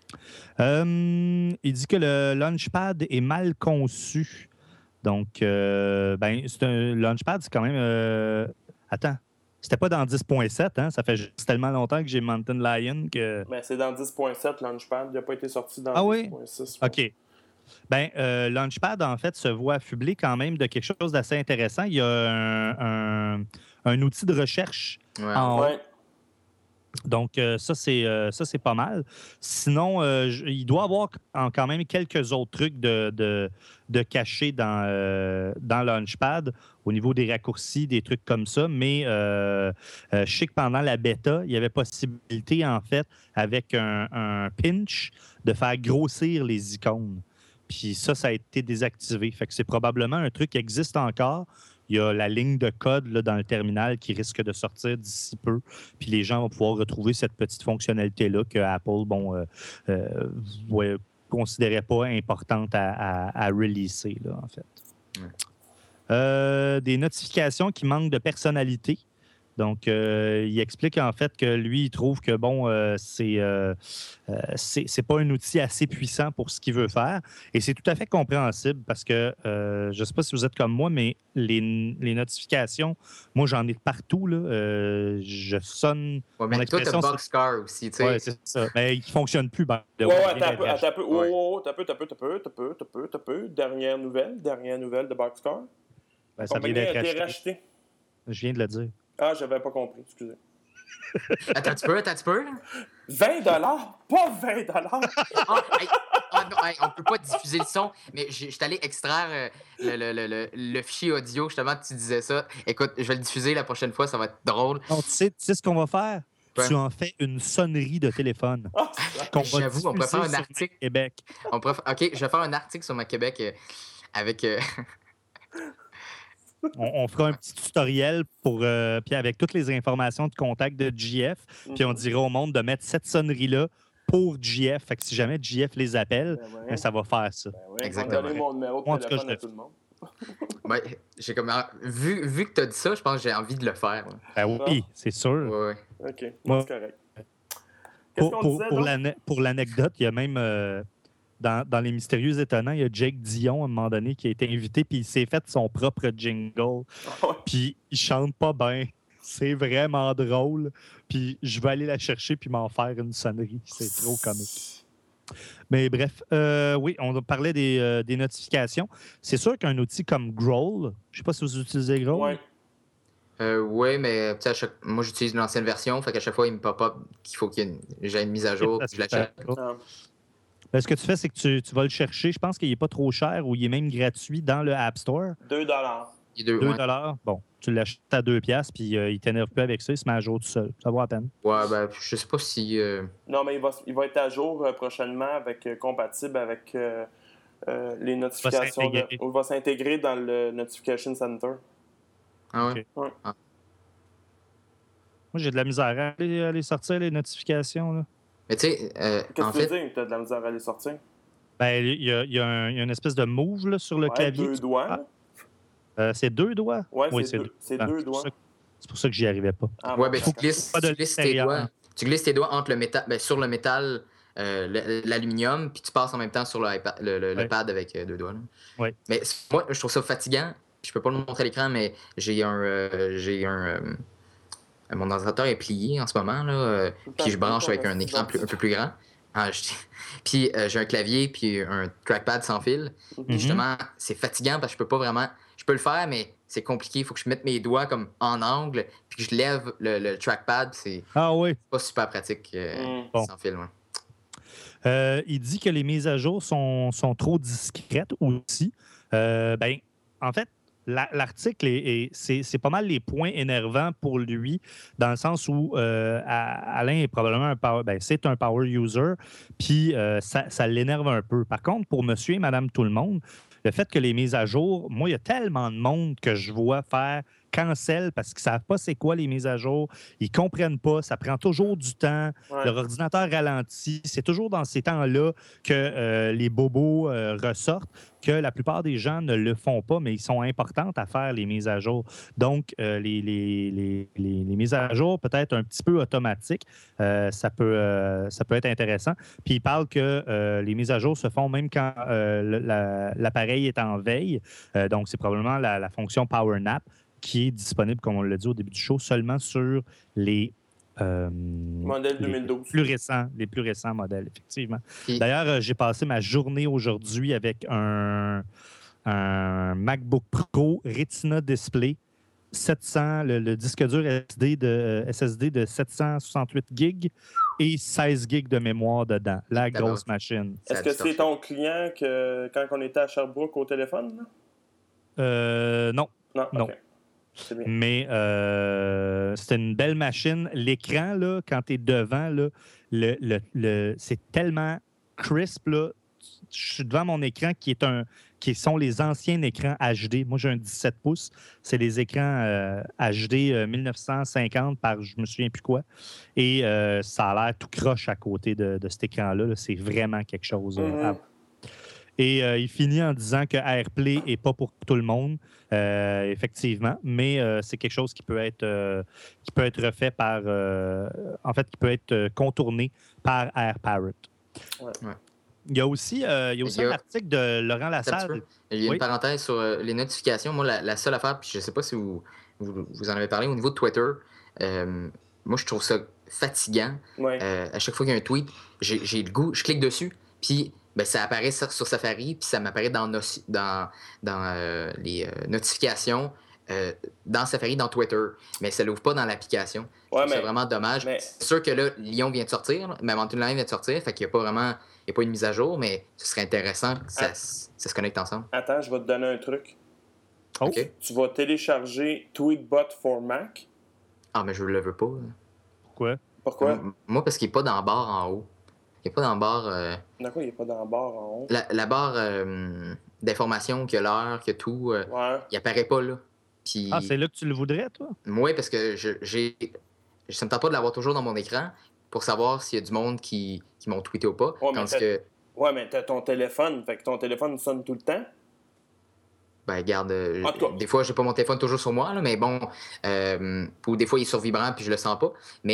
Il dit que le Launchpad est mal conçu. Donc, c'est un Launchpad, c'est quand même... Attends, c'était pas dans 10.7, hein? Ça fait juste tellement longtemps que j'ai Mountain Lion que... Ben, c'est dans 10.7, Launchpad. Il n'a pas été sorti dans 10.6. OK. Launchpad, en fait, se voit affublé quand même de quelque chose d'assez intéressant. Il y a un outil de recherche en haut. Donc, ça, c'est pas mal. Sinon, il doit y avoir quand même quelques autres trucs de cachés dans Launchpad au niveau des raccourcis, des trucs comme ça. Mais je sais que pendant la bêta, il y avait possibilité, en fait, avec un pinch, de faire grossir les icônes. Puis ça a été désactivé. Fait que c'est probablement un truc qui existe encore. Il y a la ligne de code là, dans le terminal qui risque de sortir d'ici peu. Puis les gens vont pouvoir retrouver cette petite fonctionnalité-là que Apple, considérait pas importante à releaser, là, en fait. Des notifications qui manquent de personnalité. Donc, il explique en fait que lui, il trouve que c'est pas un outil assez puissant pour ce qu'il veut faire. Et c'est tout à fait compréhensible parce que je ne sais pas si vous êtes comme moi, mais les notifications, moi, j'en ai partout. Là. Je sonne. Ouais, mais toi, t'as Boxcar aussi, tu sais. Oui, c'est ça. Mais il ne fonctionne plus. T'as peu. Dernière nouvelle de Boxcar. Ça vient d'être racheté. Je viens de le dire. Ah, j'avais pas compris, excusez. Attends un petit peu, là. 20 $? Pas 20 $! On peut pas diffuser le son, mais je suis allé extraire le fichier audio, justement, tu disais ça. Écoute, je vais le diffuser la prochaine fois, ça va être drôle. Donc, tu sais ce qu'on va faire? Ouais. Tu en fais une sonnerie de téléphone. J'avoue, on pourrait faire un article. Québec. OK, je vais faire un article sur ma Québec avec... On fera un petit tutoriel puis avec toutes les informations de contact de GF, puis on dira au monde de mettre cette sonnerie-là pour GF. Fait que si jamais GF les appelle, ça va faire ça. Exactement. Je vais donner mon numéro de téléphone à tout le monde. J'ai comme... vu que tu as dit ça, je pense que j'ai envie de le faire. Ben oui, c'est sûr. Ouais. OK, c'est correct. qu'est-ce qu'on disait? Pour l'anecdote, il y a même dans Les Mystérieux Étonnants, il y a Jake Dion à un moment donné qui a été invité, puis il s'est fait son propre jingle. Puis il chante pas bien. C'est vraiment drôle. Puis je vais aller la chercher puis m'en faire une sonnerie. C'est trop comique. Mais bref, oui, on parlait des notifications. C'est sûr qu'un outil comme Growl, je sais pas si vous utilisez Growl. Oui, mais moi, j'utilise l'ancienne version, fait qu'à chaque fois, il me pop-up qu'il faut que j'ai une mise à jour, puis je l'achète. Ce que tu fais, c'est que tu vas le chercher. Je pense qu'il n'est pas trop cher ou il est même gratuit dans le App Store. 2 Il est 2 $2. Bon, tu l'achètes à 2$, puis il t'énerve plus avec ça, il se met à jour tout seul. Ça vaut la peine. Ouais, ben, je sais pas si... Non, mais il va être à jour prochainement, compatible avec les notifications. Il va s'intégrer dans le Notification Center. Ah ouais? Ouais. Moi, j'ai de la misère à aller sortir les notifications. Là. Mais tu sais, qu'est-ce que tu veux dire que tu as de la misère à les sortir? Ben, il y a une espèce de move là, sur le clavier. 2 doigts. C'est 2 doigts? Oui, c'est 2 doigts. C'est pour ça que j'y arrivais pas. Ouais, ben, tu glisses tes doigts entre le métal, sur le métal, l'aluminium, puis tu passes en même temps sur le pad avec 2 doigts. Ouais. Mais moi, je trouve ça fatigant. Je peux pas le montrer à l'écran, mais j'ai mon ordinateur est plié en ce moment, là, puis je branche avec un écran un peu plus grand. Puis j'ai un clavier puis un trackpad sans fil. Puis justement, c'est fatigant parce que je peux pas vraiment... Je peux le faire, mais c'est compliqué. Il faut que je mette mes doigts comme en angle puis que je lève le trackpad. C'est pas super pratique sans fil. Ouais. Il dit que les mises à jour sont trop discrètes aussi. En fait, l'article, c'est pas mal les points énervants pour lui, dans le sens où Alain est probablement c'est un power user, puis ça l'énerve un peu. Par contre, pour monsieur et madame tout le monde, le fait que les mises à jour, moi, il y a tellement de monde que je vois faire cancel parce qu'ils ne savent pas c'est quoi les mises à jour. Ils ne comprennent pas. Ça prend toujours du temps. Ouais. Leur ordinateur ralentit. C'est toujours dans ces temps-là que les bobos ressortent, que la plupart des gens ne le font pas, mais ils sont importantes à faire, les mises à jour. Donc, les mises à jour, peut-être un petit peu automatiques, ça peut être intéressant. Puis, il parle que les mises à jour se font même quand l'appareil est en veille. Donc, c'est probablement la fonction Power Nap qui est disponible, comme on l'a dit au début du show, seulement sur les modèles 2012. Les plus récents modèles, effectivement. D'ailleurs, j'ai passé ma journée aujourd'hui avec un MacBook Pro Retina Display 700, le disque dur SSD de 768 gigs et 16 gigs de mémoire dedans. La grosse machine. Est-ce que c'est ton client quand on était à Sherbrooke au téléphone? Là? Non. Non. Okay. Mais c'était une belle machine. L'écran, là, quand tu es devant, là, c'est tellement crisp. Là. Je suis devant mon écran qui sont les anciens écrans HD. Moi, j'ai un 17 pouces. C'est les écrans HD 1950 par je me souviens plus quoi. Et ça a l'air tout croche à côté de cet écran-là. Là. C'est vraiment quelque chose. Et il finit en disant que AirPlay n'est pas pour tout le monde, effectivement, mais c'est quelque chose qui peut être refait par... qui peut être contourné par AirParrot. Ouais. Il y a aussi un article de Laurent Lassalle. Il y a une parenthèse sur les notifications. Moi, la seule affaire, puis je ne sais pas si vous en avez parlé, au niveau de Twitter, moi, je trouve ça fatigant. Ouais. À chaque fois qu'il y a un tweet, j'ai le goût, je clique dessus, puis... ça apparaît sur Safari, puis ça m'apparaît dans les notifications dans Safari, dans Twitter. Mais ça ne l'ouvre pas dans l'application. C'est vraiment dommage. C'est sûr que là, Lyon vient de sortir, mais Mountain Lion vient de sortir, fait qu'il n'y a pas vraiment une mise à jour, mais ce serait intéressant que ça se connecte ensemble. Attends, je vais te donner un truc. OK. Tu vas télécharger Tweetbot for Mac. Ah, mais je ne le veux pas. Pourquoi? Moi, parce qu'il n'est pas dans la barre en haut. Il n'est pas dans la barre... D'accord, il n'est pas dans la barre en haut. La barre d'information, qu'il y a l'heure, qu'il y a tout, il apparaît pas là. Puis... c'est là que tu le voudrais, toi? Oui, parce que ça me tente pas de l'avoir toujours dans mon écran pour savoir s'il y a du monde qui m'ont tweeté ou pas. Ouais, mais t'as ton téléphone, fait que ton téléphone sonne tout le temps. Ben, regarde, des fois, j'ai pas mon téléphone toujours sur moi, là, mais bon, ou des fois, il est sur vibrant puis je le sens pas. Mais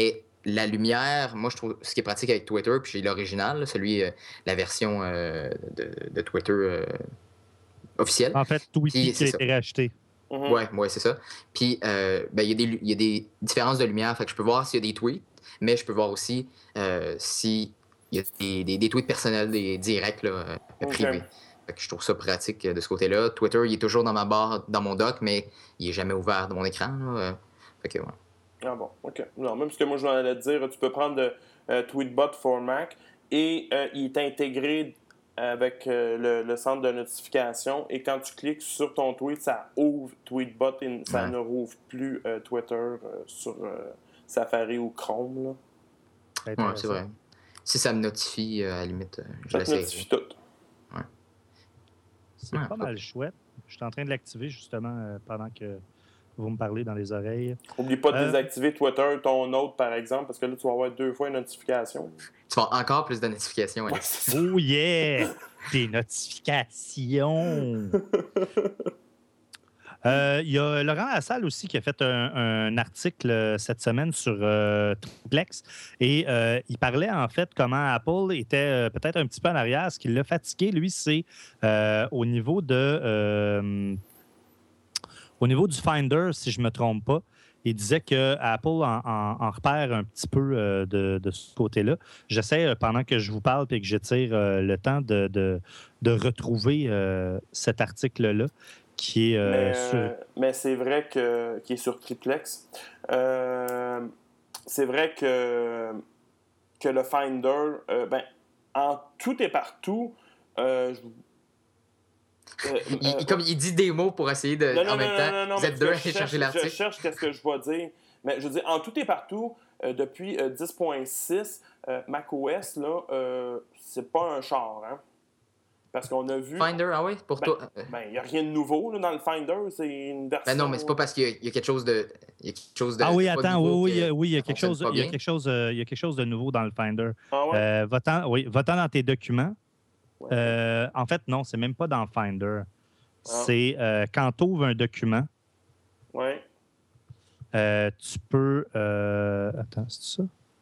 la lumière, moi, je trouve ce qui est pratique avec Twitter, puis j'ai l'original, la version de Twitter officielle. En fait, Tweety qui a été racheté. Ouais, c'est ça. Puis, il y a des différences de lumière, fait que je peux voir s'il y a des tweets, mais je peux voir aussi s'il y a des tweets personnels, des directs là, privés. Fait que je trouve ça pratique de ce côté-là. Twitter, il est toujours dans ma barre, dans mon dock, mais il est jamais ouvert dans mon écran. Là. Fait que, ouais. Ah bon, OK. Non, même ce que moi, je voulais te dire, tu peux prendre Tweetbot for Mac et il est intégré avec le centre de notification. Et quand tu cliques sur ton tweet, ça ouvre Tweetbot et ça ne rouvre plus Twitter sur Safari ou Chrome. Là. Ouais, c'est vrai. Si ça me notifie, à la limite, je l'essaie. Ça te notifie tout. Ouais. C'est pas mal chouette. Je suis en train de l'activer justement pendant que vous me parlez dans les oreilles. N'oublie pas de désactiver Twitter, ton autre par exemple, parce que là, tu vas avoir 2 fois une notification. Tu vas avoir encore plus de notifications, Alex. Oh yeah! Des notifications! Il y a Laurent Lassalle aussi qui a fait un article cette semaine sur Triplex et il parlait en fait comment Apple était peut-être un petit peu en arrière. Ce qui l'a fatigué, lui, c'est au niveau du Finder, si je ne me trompe pas. Il disait que Apple en repère un petit peu de ce côté-là. J'essaie, pendant que je vous parle et que j'étire le temps de retrouver cet article-là. Qui est mais c'est vrai qu'il est sur Triplex. C'est vrai que le Finder, en tout et partout, comme il dit des mots pour essayer de. En même temps, vous êtes deux à chercher l'article. Je cherche qu'est-ce que je vais dire. Mais je veux dire, en tout et partout, depuis 10.6, macOS, là, c'est pas un char, hein? Parce qu'on a vu... Finder, ah oui, pour toi. Il n'y a rien de nouveau là, dans le Finder, c'est une version... non, mais c'est pas parce qu'il y a quelque chose de... Ah oui, attends, oui, il y a quelque chose de nouveau dans le Finder. Ah ouais? Va-t'en dans tes documents. Ouais. En fait, non, c'est même pas dans Finder. C'est quand tu ouvres un document, tu peux... Attends, c'est ça?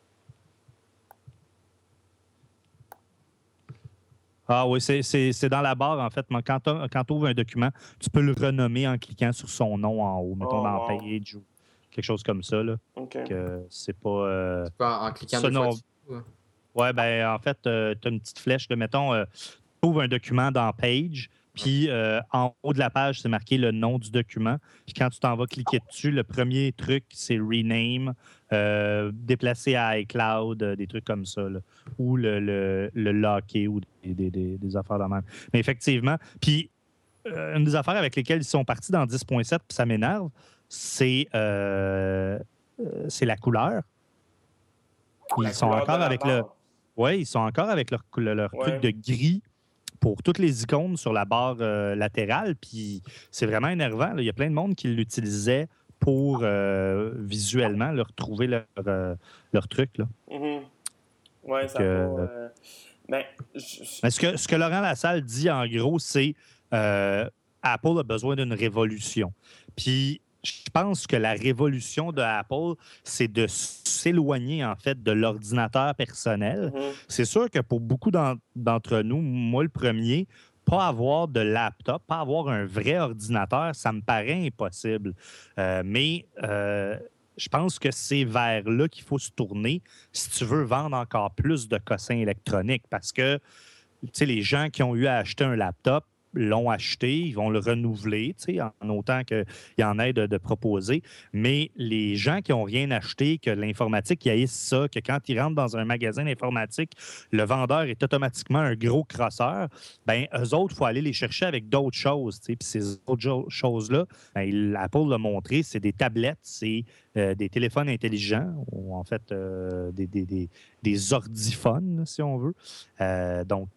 Ah oui, c'est dans la barre, en fait. Quand tu ouvres un document, tu peux le renommer en cliquant sur son nom en haut, mettons dans Page ou quelque chose comme ça. Là. OK. C'est pas... C'est pas en cliquant deux fois dessus? Oui, en fait, tu as une petite flèche. Mettons, tu ouvres un document dans Page, puis en haut de la page, c'est marqué le nom du document. Puis quand tu t'en vas cliquer dessus, le premier truc, c'est Rename, déplacer à iCloud, des trucs comme ça, là, ou le locker ou des affaires de même. Mais effectivement, puis une des affaires avec lesquelles ils sont partis dans 10.7, puis ça m'énerve, c'est la couleur. Ils sont encore avec ils sont encore avec leur truc de gris pour toutes les icônes sur la barre latérale, puis c'est vraiment énervant. Là. Il y a plein de monde qui l'utilisait pour visuellement retrouver leur truc. Là. Mm-hmm. Oui, ça va... Mais ce que Laurent Lassalle dit, en gros, c'est Apple a besoin d'une révolution. Puis je pense que la révolution de Apple, c'est de s'éloigner, en fait, de l'ordinateur personnel. Mm-hmm. C'est sûr que pour beaucoup d'entre nous, moi le premier, pas avoir de laptop, pas avoir un vrai ordinateur, ça me paraît impossible. Mais je pense que c'est vers là qu'il faut se tourner si tu veux vendre encore plus de cossins électroniques. Parce que, tu sais, les gens qui ont eu à acheter un laptop, l'ont acheté, ils vont le renouveler, en autant qu'il y en ait de proposer. Mais les gens qui n'ont rien acheté, que l'informatique, ils haïssent ça, que quand ils rentrent dans un magasin d'informatique, le vendeur est automatiquement un gros crosseur, bien, eux autres, il faut aller les chercher avec d'autres choses. Puis ces autres choses-là, Apple l'a montré, c'est des tablettes, c'est des téléphones intelligents, ou en fait des ordiphones, si on veut. Donc,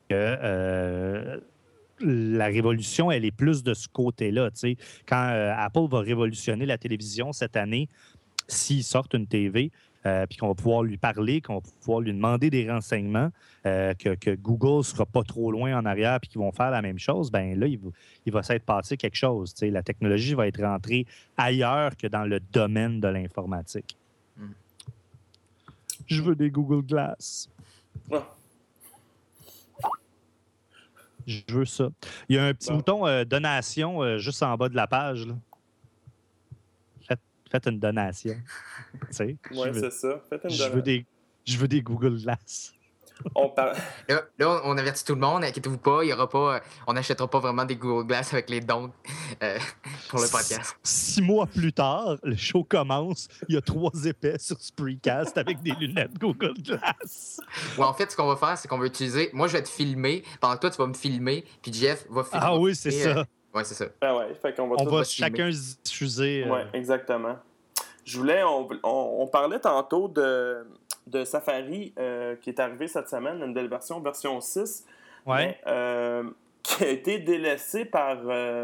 la révolution, elle est plus de ce côté-là. Quand Apple va révolutionner la télévision cette année, s'ils sortent une TV, puis qu'on va pouvoir lui parler, qu'on va pouvoir lui demander des renseignements, que Google ne sera pas trop loin en arrière puis qu'ils vont faire la même chose, bien là, il va s'être passé quelque chose. La technologie va être rentrée ailleurs que dans le domaine de l'informatique. Je veux des Google Glass. Ah. Je veux ça. Il y a un petit bouton donation juste en bas de la page. Là. Faites une donation. Oui, c'est ça. Faites une donation. Je veux des Google Glass. Là, on avertit tout le monde, inquiétez-vous pas, il y aura pas, on n'achètera pas vraiment des Google Glass avec les dons pour le podcast. 6 mois plus tard, le show commence, il y a 3 épais sur Spreecast avec des lunettes Google Glass. Ouais, en fait, ce qu'on va faire, c'est qu'on va utiliser... Moi, je vais te filmer, pendant que toi, tu vas me filmer, puis Jeff va filmer. Ah oui, c'est ça. Ouais, c'est ça. Ah ouais, fait qu'on on va chacun diffuser. Oui, exactement. On parlait tantôt de Safari qui est arrivé cette semaine, une nouvelle version 6, ouais. qui a été délaissée par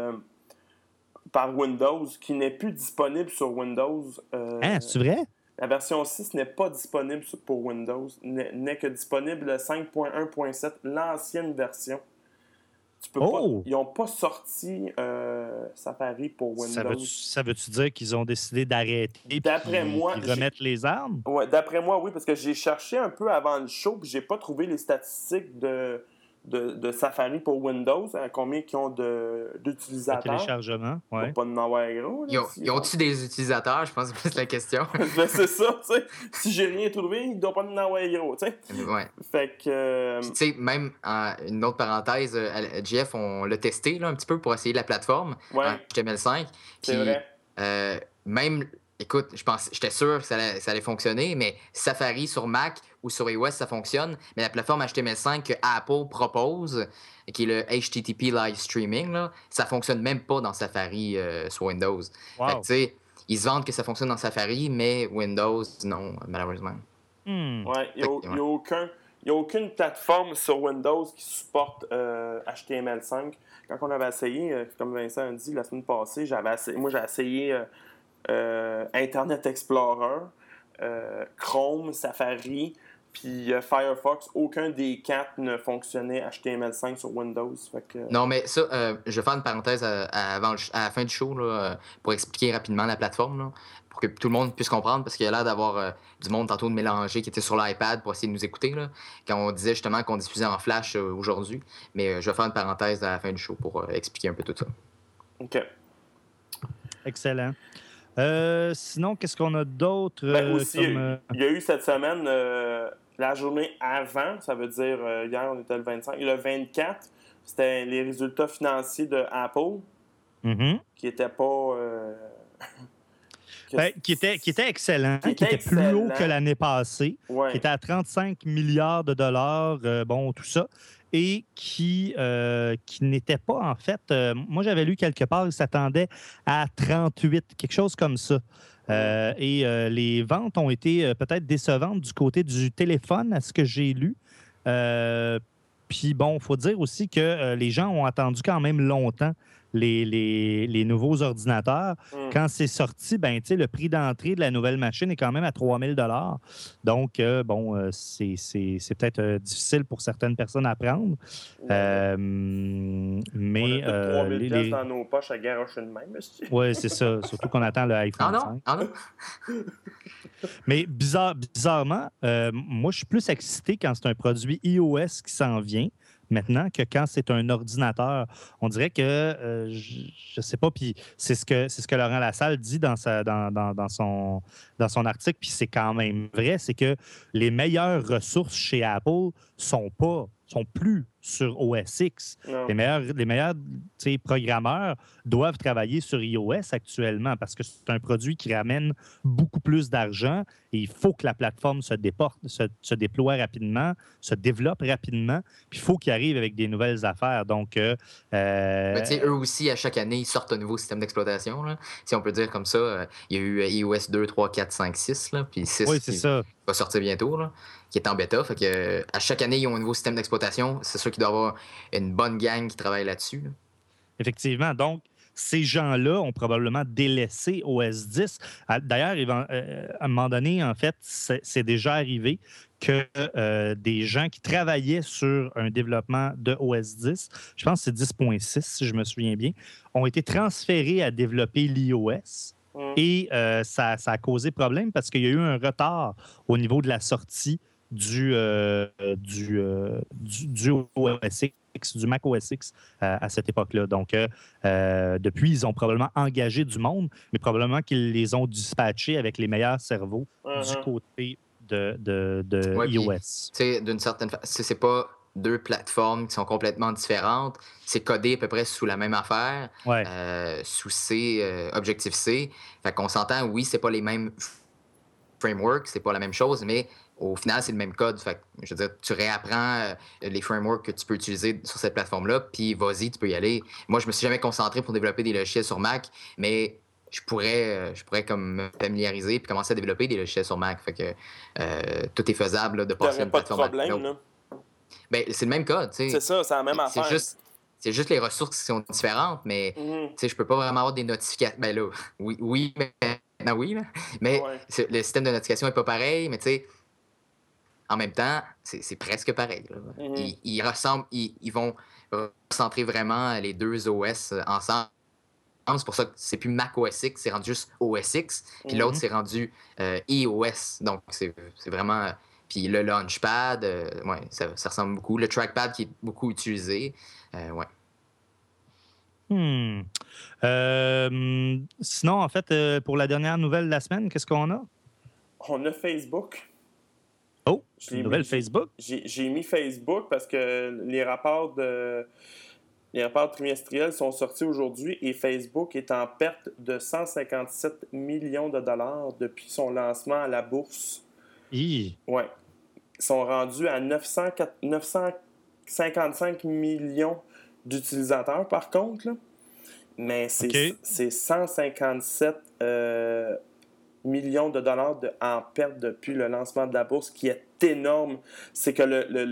Windows, qui n'est plus disponible sur Windows. C'est vrai? La version 6 n'est pas disponible pour Windows, n'est que disponible le 5.1.7, l'ancienne version. Tu peux pas, ils n'ont pas sorti Safari pour Windows. Ça veut-tu dire qu'ils ont décidé d'arrêter d'après moi, remettre les armes? Ouais, d'après moi, oui, parce que j'ai cherché un peu avant le show et j'ai pas trouvé les statistiques de Safari pour Windows, combien ils ont d'utilisateurs. Le téléchargement, oui. Pas de m'avoir gros. Ils ont-tu des utilisateurs? Je pense que c'est la question. Ben, c'est ça, tu sais. Si j'ai rien trouvé, ils ne doivent pas de m'avoir gros, tu sais. Ouais. Fait que... Tu sais, même, une autre parenthèse, Jeff, on l'a testé là, un petit peu pour essayer la plateforme, HTML5. C'est vrai. Même... Écoute, j'étais sûr que ça allait fonctionner, mais Safari sur Mac ou sur iOS, ça fonctionne. Mais la plateforme HTML5 que Apple propose, qui est le HTTP Live Streaming, là, ça fonctionne même pas dans Safari sur Windows. Wow. Fait que, tu sais, ils se vantent que ça fonctionne dans Safari, mais Windows, non, malheureusement. Ouais, il n'y a aucune plateforme sur Windows qui supporte HTML5. Quand on avait essayé, comme Vincent a dit la semaine passée, j'ai essayé... Internet Explorer, Chrome, Safari, puis Firefox, aucun des 4 ne fonctionnait HTML5 sur Windows. Fait que... Non, mais ça, je vais faire une parenthèse à la fin du show là, pour expliquer rapidement la plateforme, là, pour que tout le monde puisse comprendre, parce qu'il y a l'air d'avoir du monde tantôt de mélanger qui était sur l'iPad pour essayer de nous écouter, là, quand on disait justement qu'on diffusait en flash aujourd'hui. Mais je vais faire une parenthèse à la fin du show pour expliquer un peu tout ça. OK. Excellent. Sinon, qu'est-ce qu'on a d'autre? Aussi, il y a eu cette semaine, la journée avant, ça veut dire hier, on était le 25, et le 24, c'était les résultats financiers de Apple, qui n'étaient pas... qui était excellent, qui était plus haut que l'année passée, qui était à 35 milliards de dollars, tout ça, et qui n'était pas, en fait... moi, j'avais lu quelque part, il s'attendait à 38, quelque chose comme ça. Et les ventes ont été peut-être décevantes du côté du téléphone, à ce que j'ai lu. Puis bon, il faut dire aussi que les gens ont attendu quand même longtemps les nouveaux ordinateurs. Quand c'est sorti, le prix d'entrée de la nouvelle machine est quand même à 3 000 $. Donc, c'est peut-être difficile pour certaines personnes à prendre. Mais... on a 3 000 $ dans nos poches à garocher de même, monsieur. Oui, c'est ça. Surtout qu'on attend le iPhone 5. Ah non? Mais bizarrement, moi, je suis plus excité quand c'est un produit iOS qui s'en vient maintenant que quand c'est un ordinateur. On dirait que, je sais pas, puis c'est ce que Laurent Lassalle dit dans son article, puis c'est quand même vrai, c'est que les meilleures ressources chez Apple sont plus sur OS X. Non. Les meilleurs programmeurs doivent travailler sur iOS actuellement parce que c'est un produit qui ramène beaucoup plus d'argent et il faut que la plateforme se déploie rapidement, se développe rapidement, puis il faut qu'il arrive avec des nouvelles affaires. Donc, eux aussi, à chaque année, ils sortent un nouveau système d'exploitation. Là. Si on peut dire comme ça, il y a eu iOS 2, 3, 4, 5, 6, là, puis 6 qui va sortir bientôt, là, qui est en bêta. Fait que, à chaque année, ils ont un nouveau système d'exploitation. C'est sûr qu'il doit y avoir une bonne gang qui travaille là-dessus. Là. Effectivement. Donc, ces gens-là ont probablement délaissé OS 10. D'ailleurs, à un moment donné, en fait, c'est déjà arrivé que des gens qui travaillaient sur un développement de OS 10, je pense que c'est 10.6, si je me souviens bien, ont été transférés à développer l'iOS. Et ça a causé problème parce qu'il y a eu un retard au niveau de la sortie du OS X, du Mac OS X à cette époque-là. Donc, depuis, ils ont probablement engagé du monde, mais probablement qu'ils les ont dispatchés avec les meilleurs cerveaux du côté de iOS. D'une certaine façon, c'est pas deux plateformes qui sont complètement différentes. C'est codé à peu près sous la même affaire, sous C, Objective-C. Fait qu'on s'entend, oui, c'est pas les mêmes frameworks, c'est pas la même chose, mais au final, c'est le même code. Fait que, je veux dire, tu réapprends les frameworks que tu peux utiliser sur cette plateforme-là, puis vas-y, tu peux y aller. Moi, je me suis jamais concentré pour développer des logiciels sur Mac, mais je pourrais comme me familiariser puis commencer à développer des logiciels sur Mac. Fait que tout est faisable là, de passer une plateforme à l'autre. Là. Ben, c'est le même code, tu sais. C'est ça, c'est la même affaire. C'est juste les ressources qui sont différentes, mais tu sais, je peux pas vraiment avoir des notifications. Ben là, oui, mais maintenant oui, là. Mais le système de notification est pas pareil, mais tu sais, en même temps, c'est presque pareil. Là. Ils ressemblent, ils vont recentrer vraiment les deux OS ensemble. C'est pour ça que c'est plus Mac OS X, c'est rendu juste OS X, puis l'autre, c'est rendu iOS. Donc, c'est vraiment... Puis le Launchpad, ça ressemble beaucoup. Le Trackpad qui est beaucoup utilisé, Sinon, en fait, pour la dernière nouvelle de la semaine, qu'est-ce qu'on a? On a Facebook. Oh, une nouvelle Facebook? J'ai mis Facebook parce que les rapports trimestriels sont sortis aujourd'hui et Facebook est en perte de 157 millions de dollars depuis son lancement à la bourse. Oui. Ils sont rendus à 955 millions d'utilisateurs, par contre. Là. Mais c'est 157 millions de dollars en perte depuis le lancement de la bourse, qui est énorme. C'est que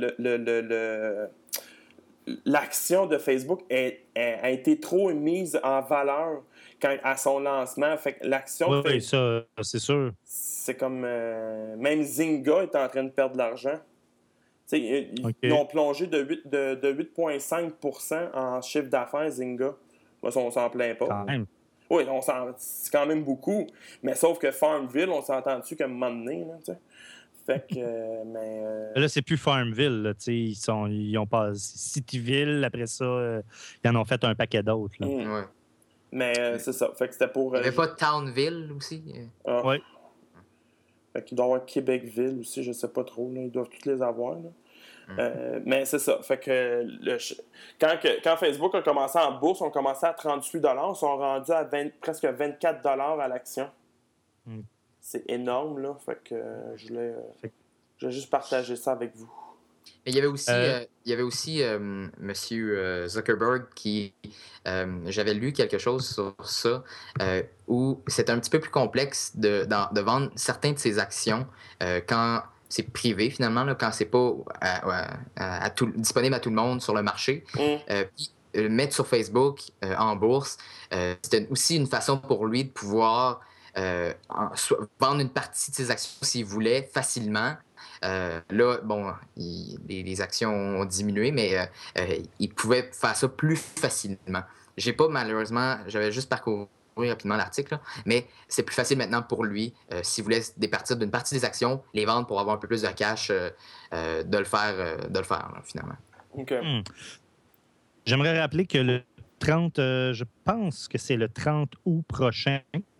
l'action de Facebook a été trop mise en valeur à son lancement. Fait que l'action de Facebook, ça, c'est sûr. C'est comme... même Zynga est en train de perdre de l'argent. Ils ont plongé de 8,5% en chiffre d'affaires, Zynga. Moi, on s'en plaint pas. Quand même. Oui, c'est quand même beaucoup. Mais sauf que Farmville, on s'entend-tu comme un moment donné, là, t'sais? Fait que, Là, c'est plus Farmville. Là, ils ont pas Cityville. Après ça, ils en ont fait un paquet d'autres. Là. Mais c'est ça. Fait que c'était pour... Il n'y avait pas Townville aussi? Oui. Fait qu'il doit y avoir Québecville aussi, je sais pas trop. Là. Ils doivent tous les avoir. Là. Mais c'est ça. Fait que quand Facebook a commencé en bourse, on commençait à 38 $. Ils sont rendus à presque 24 $ à l'action. C'est énorme, là. Fait que je voulais juste partager ça avec vous. Mais il y avait aussi M. Zuckerberg qui... j'avais lu quelque chose sur ça, où c'était un petit peu plus complexe de vendre certaines de ses actions quand c'est privé, finalement, là, quand c'est pas disponible à tout le monde sur le marché. Puis mettre sur Facebook en bourse, c'était aussi une façon pour lui de pouvoir vendre une partie de ses actions s'il voulait facilement. Là, bon, les actions ont diminué, mais il pouvait faire ça plus facilement. Malheureusement, j'avais juste parcouru rapidement l'article, là, mais c'est plus facile maintenant pour lui, s'il voulait départir d'une partie des actions, les vendre pour avoir un peu plus de cash, de le faire là, finalement. Okay. J'aimerais rappeler que le 30, je pense que c'est le 30 août prochain,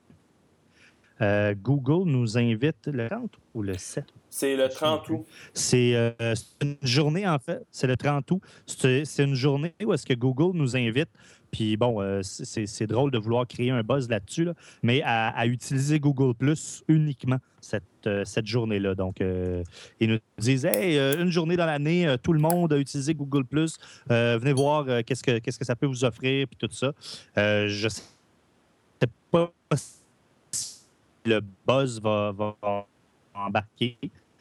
Google nous invite le 30 ou le 7? C'est le 30 août. C'est une journée, en fait. C'est le 30 août. C'est une journée où est-ce que Google nous invite. Puis bon, c'est drôle de vouloir créer un buzz là-dessus, là, mais à utiliser Google Plus uniquement cette journée-là. Donc, ils nous disent, hey, une journée dans l'année, tout le monde a utilisé Google Plus. Venez voir qu'est-ce que ça peut vous offrir, puis tout ça. Je sais pas si le buzz va embarquer.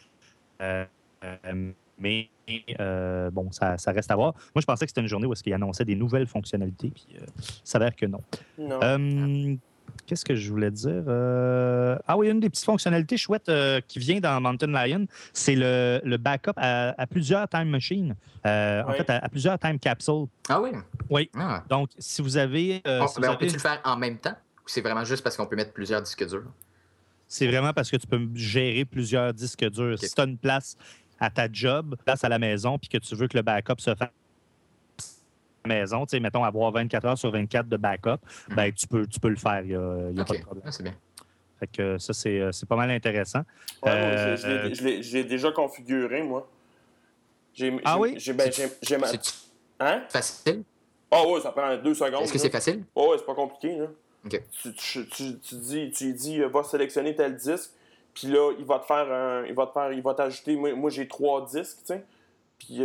Mais bon, ça reste à voir. Moi, je pensais que c'était une journée où est-ce qu'il annonçait des nouvelles fonctionnalités, puis ça s'avère que non. Qu'est-ce que je voulais dire? Ah oui, une des petites fonctionnalités chouettes qui vient dans Mountain Lion, c'est le backup à plusieurs time machines. En fait, à plusieurs time capsules. Ah oui? Oui. Donc, si vous avez... on peut-tu le faire en même temps? c'est vraiment juste parce qu'on peut mettre plusieurs disques durs? C'est vraiment parce que tu peux gérer plusieurs disques durs. Okay. Si tu as une place à ta job, place à la maison, puis que tu veux que le backup se fasse à la maison, tu sais, mettons, avoir 24 heures sur 24 de backup, ben, tu peux le faire. Il n'y a pas de problème. C'est bien. Fait que ça, c'est pas mal intéressant. Ouais, je l'ai déjà configuré, moi. Oui? J'ai ma... Hein? Facile? Oui, ça prend 2 secondes. Est-ce que c'est facile? Oui, c'est pas compliqué. Là. OK. Tu dis, va sélectionner tel disque, puis là, il va t'ajouter. Moi, j'ai 3 disques, tu sais. Puis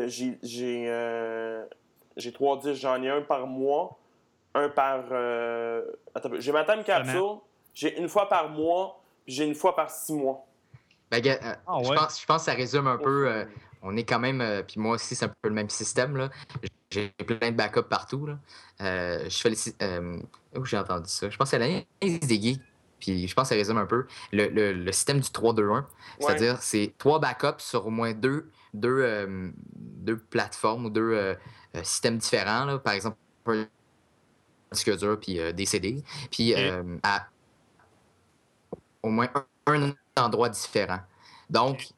j'ai 3 disques, j'en ai un par mois, un par. J'ai ma time capsule, j'ai une fois par mois, puis j'ai une fois par 6 mois. Ben, je pense que ça résume un peu. On est quand même. Puis moi aussi, c'est un peu le même système, là. J'ai plein de backups partout, là. Je fais où j'ai entendu ça? Je pense que c'est l'analyse des geeks. Puis je pense que ça résume un peu le système du 3-2-1. C'est-à-dire, c'est 3 backups sur au moins deux plateformes ou 2 systèmes différents, là. Par exemple, un disque dur puis des CD. Puis à au moins un endroit différent. Donc,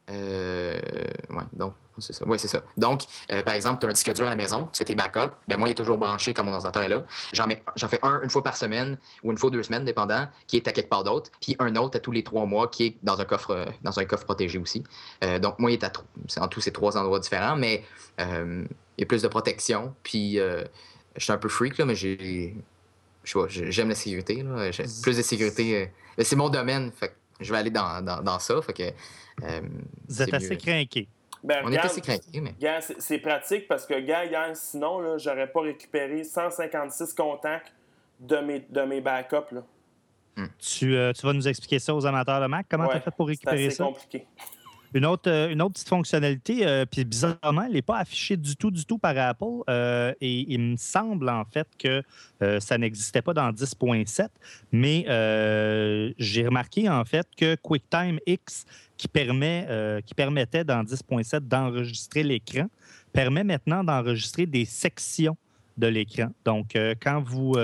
c'est ça. Oui, c'est ça. Donc, par exemple, tu as un disque dur à la maison, c'est tes backups. Ben moi, il est toujours branché quand mon ordinateur est là. J'en fais une fois par semaine ou une fois 2 semaines, dépendant, qui est à quelque part d'autre. Puis un autre à tous les 3 mois qui est dans un coffre protégé aussi. Donc, moi, il est en tous ces 3 endroits différents, mais il y a plus de protection. Puis, je suis un peu freak, là, mais j'aime la sécurité. Là. Plus de sécurité. C'est mon domaine. Fait que je vais aller dans ça. Fait que, vous êtes assez craqué. Ben, on est assez craqué, mais. Gars, c'est pratique parce que, gars, hier, sinon, là, j'aurais pas récupéré 156 contacts de mes backups. Là. Tu vas nous expliquer ça aux amateurs de Mac? Comment tu as fait pour récupérer ça? C'est compliqué. Une autre petite fonctionnalité, puis bizarrement, elle n'est pas affichée du tout par Apple. Et il me semble, en fait, que ça n'existait pas dans 10.7. Mais j'ai remarqué, en fait, que QuickTime X, qui permettait dans 10.7 d'enregistrer l'écran, permet maintenant d'enregistrer des sections de l'écran. Donc, quand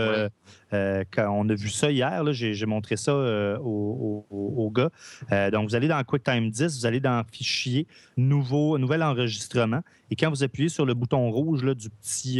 on a vu ça hier, là, j'ai montré ça aux gars. Donc, vous allez dans QuickTime 10, vous allez dans Fichier, Nouvel enregistrement. Et quand vous appuyez sur le bouton rouge là, du petit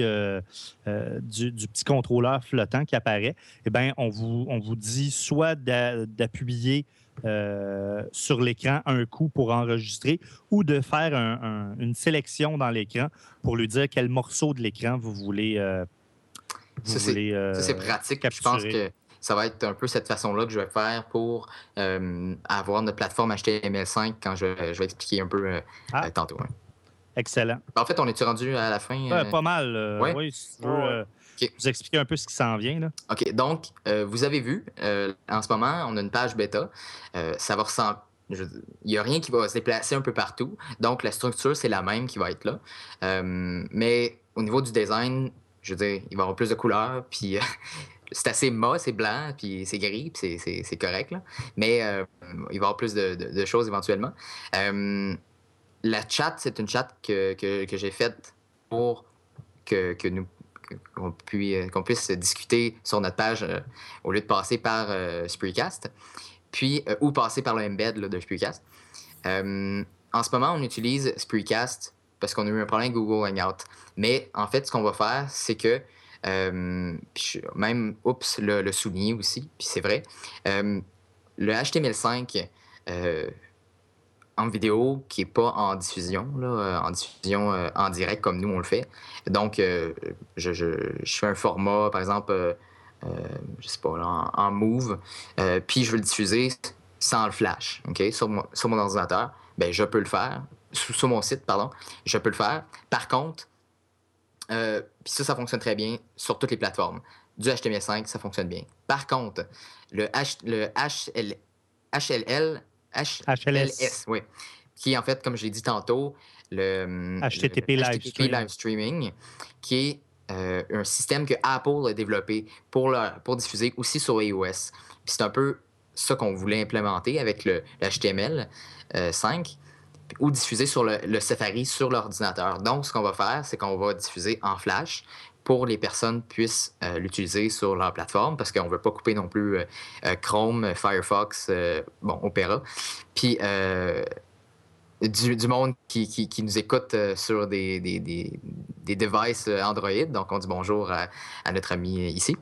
contrôleur flottant qui apparaît, eh bien, on vous dit soit d'appuyer sur l'écran un coup pour enregistrer ou de faire une sélection dans l'écran pour lui dire quel morceau de l'écran vous voulez ça, c'est pratique. Capturer. Je pense que ça va être un peu cette façon-là que je vais faire pour avoir notre plateforme HTML5 quand je vais expliquer un peu tantôt. Hein. Excellent. En fait, on est-tu rendu à la fin? Pas mal. Oui, si tu veux vous expliquer un peu ce qui s'en vient. Là. OK. Donc, vous avez vu, en ce moment, on a une page bêta. Ça va ressembler. Il n'y a rien qui va se déplacer un peu partout. Donc, la structure, c'est la même qui va être là. Mais au niveau du design, je veux dire, il va y avoir plus de couleurs. Puis, c'est assez mat, c'est blanc, puis c'est gris, puis c'est correct. Là. Mais il va y avoir plus de choses éventuellement. La chat, c'est une chat que j'ai faite pour qu'on puisse discuter sur notre page au lieu de passer par Spreecast, puis ou passer par le embed là, de Spreecast. En ce moment, on utilise Spreecast parce qu'on a eu un problème avec Google Hangout. Mais en fait, ce qu'on va faire, c'est que même, le souligner aussi, puis c'est vrai, le HTML5 en vidéo qui n'est pas en diffusion, là, en direct comme nous on le fait. Donc, je fais un format, par exemple, je sais pas, là, en Move, puis je veux le diffuser sans le flash, OK, sur mon ordinateur. Ben, je peux le faire. Sur mon site, pardon, je peux le faire. Par contre, puis ça fonctionne très bien sur toutes les plateformes. Du HTML5, ça fonctionne bien. Par contre, le HLS, oui, qui est en fait, comme je l'ai dit tantôt, le HTTP Live Streaming, qui est un système que Apple a développé pour diffuser aussi sur iOS. Puis c'est un peu ça qu'on voulait implémenter avec le HTML5. ou diffuser sur le Safari sur l'ordinateur. Donc, ce qu'on va faire, c'est qu'on va diffuser en Flash pour les personnes puissent l'utiliser sur leur plateforme parce qu'on ne veut pas couper non plus Chrome, Firefox, Opera. Puis, du monde qui nous écoute sur des devices Android. Donc, on dit bonjour à notre ami ici.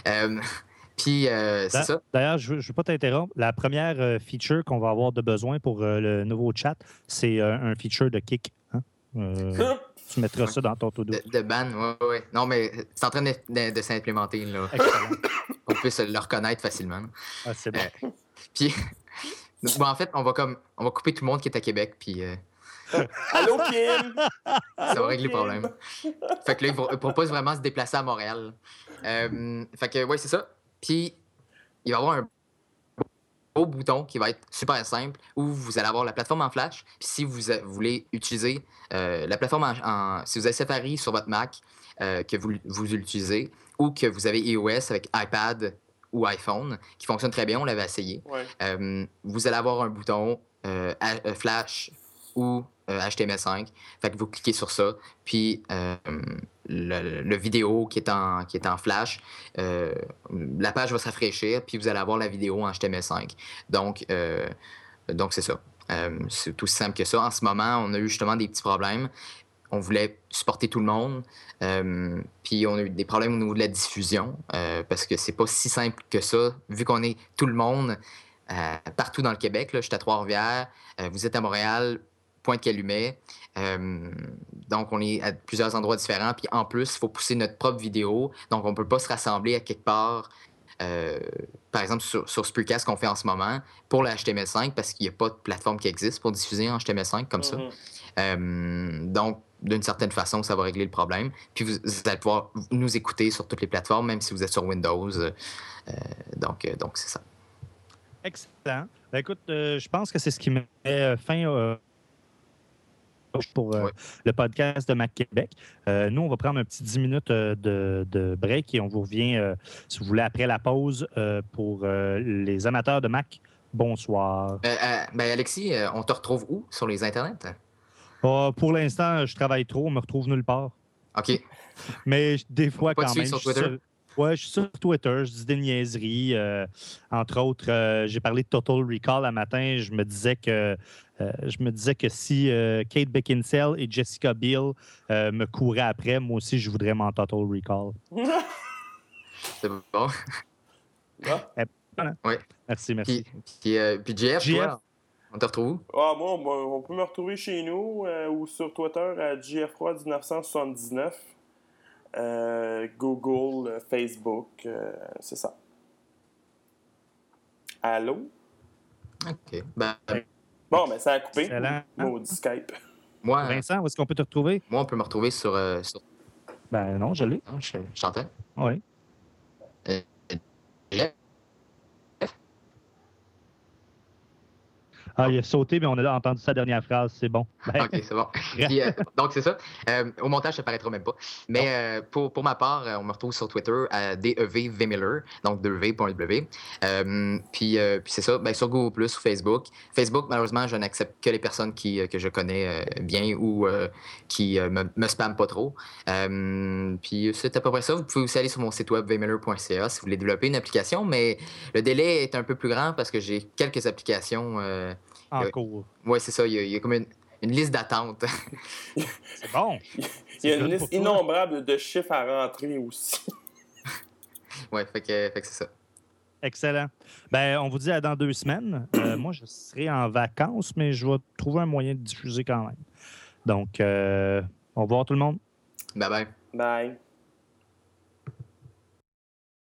Puis, c'est ça. D'ailleurs, je ne veux pas t'interrompre. La première feature qu'on va avoir de besoin pour le nouveau chat, c'est un feature de Kik. Hein? Tu mettras ça dans ton to-do. De ban, oui. Non, mais c'est en train de s'implémenter. Là. Excellent. On puisse le reconnaître facilement. Ah, c'est bon. Puis, en fait, on va couper tout le monde qui est à Québec, puis... Allô, Kim! Ça va régler le problème. Fait que là, il propose vraiment se déplacer à Montréal. Fait que, ouais, c'est ça. Puis, il va y avoir un beau bouton qui va être super simple où vous allez avoir la plateforme en Flash. Puis, si vous voulez utiliser la plateforme si vous avez Safari sur votre Mac, que vous l'utilisez, ou que vous avez iOS avec iPad ou iPhone, qui fonctionne très bien, on l'avait essayé. Ouais. Vous allez avoir un bouton Flash ou HTML5. Fait que vous cliquez sur ça, puis le vidéo qui est en Flash, la page va se rafraîchir, puis vous allez avoir la vidéo en HTML5. Donc c'est ça. C'est tout simple que ça. En ce moment, on a eu justement des petits problèmes. On voulait supporter tout le monde, puis on a eu des problèmes au niveau de la diffusion, parce que c'est pas si simple que ça, vu qu'on est tout le monde partout dans le Québec. Là, je suis à Trois-Rivières, vous êtes à Montréal, Pointe-Calumet. Donc, on est à plusieurs endroits différents. Puis en plus, il faut pousser notre propre vidéo. Donc, on ne peut pas se rassembler à quelque part, par exemple, sur Spreecast qu'on fait en ce moment, pour le HTML5, parce qu'il n'y a pas de plateforme qui existe pour diffuser en HTML5 comme ça. Donc, d'une certaine façon, ça va régler le problème. Puis vous allez pouvoir nous écouter sur toutes les plateformes, même si vous êtes sur Windows. Donc, c'est ça. Excellent. Ben, écoute, je pense que c'est ce qui met fin pour le podcast de Mac Québec. Nous, on va prendre un petit 10 minutes de break et on vous revient, si vous voulez, après la pause pour les amateurs de Mac. Bonsoir. Alexis, on te retrouve où sur les internets? Pour l'instant, je travaille trop, on me retrouve nulle part. OK. Mais des fois, quand même. Sur Twitter? Je suis sur Twitter, je dis des niaiseries. Entre autres, j'ai parlé de Total Recall un matin. Je me disais que si Kate Beckinsale et Jessica Biel me couraient après, moi aussi, je voudrais mon Total Recall. C'est bon. Oui. Merci. Puis JF, toi, on te retrouve où? Moi, on peut me retrouver chez nous ou sur Twitter à JFRoy1979. Google, Facebook, c'est ça. Allô? OK. Bon, mais ça a coupé. Excellent. Maudit Skype. Moi, Vincent, où est-ce qu'on peut te retrouver? Moi, on peut me retrouver sur... Ben non, je l'ai. Non, je t'entends. Oui. Il a sauté, mais on a entendu sa dernière phrase. C'est bon. OK, c'est bon. Puis, donc, c'est ça. Au montage, ça ne paraîtra même pas. Mais pour ma part, on me retrouve sur Twitter à DEVVMiller, donc 2V.W. Puis c'est ça. Sur Google+, sur Facebook. Facebook, malheureusement, je n'accepte que les personnes que je connais bien ou qui me spamment pas trop. Puis c'est à peu près ça. Vous pouvez aussi aller sur mon site web vmiller.ca si vous voulez développer une application, mais le délai est un peu plus grand parce que j'ai quelques applications... en cours. Oui, c'est ça. Il y a comme une liste d'attente. C'est bon. Il y a une liste innombrable de chiffres à rentrer aussi. Oui, fait que c'est ça. Excellent. On vous dit à dans 2 semaines. Moi, je serai en vacances, mais je vais trouver un moyen de diffuser quand même. Donc, au revoir tout le monde. Bye bye. Bye.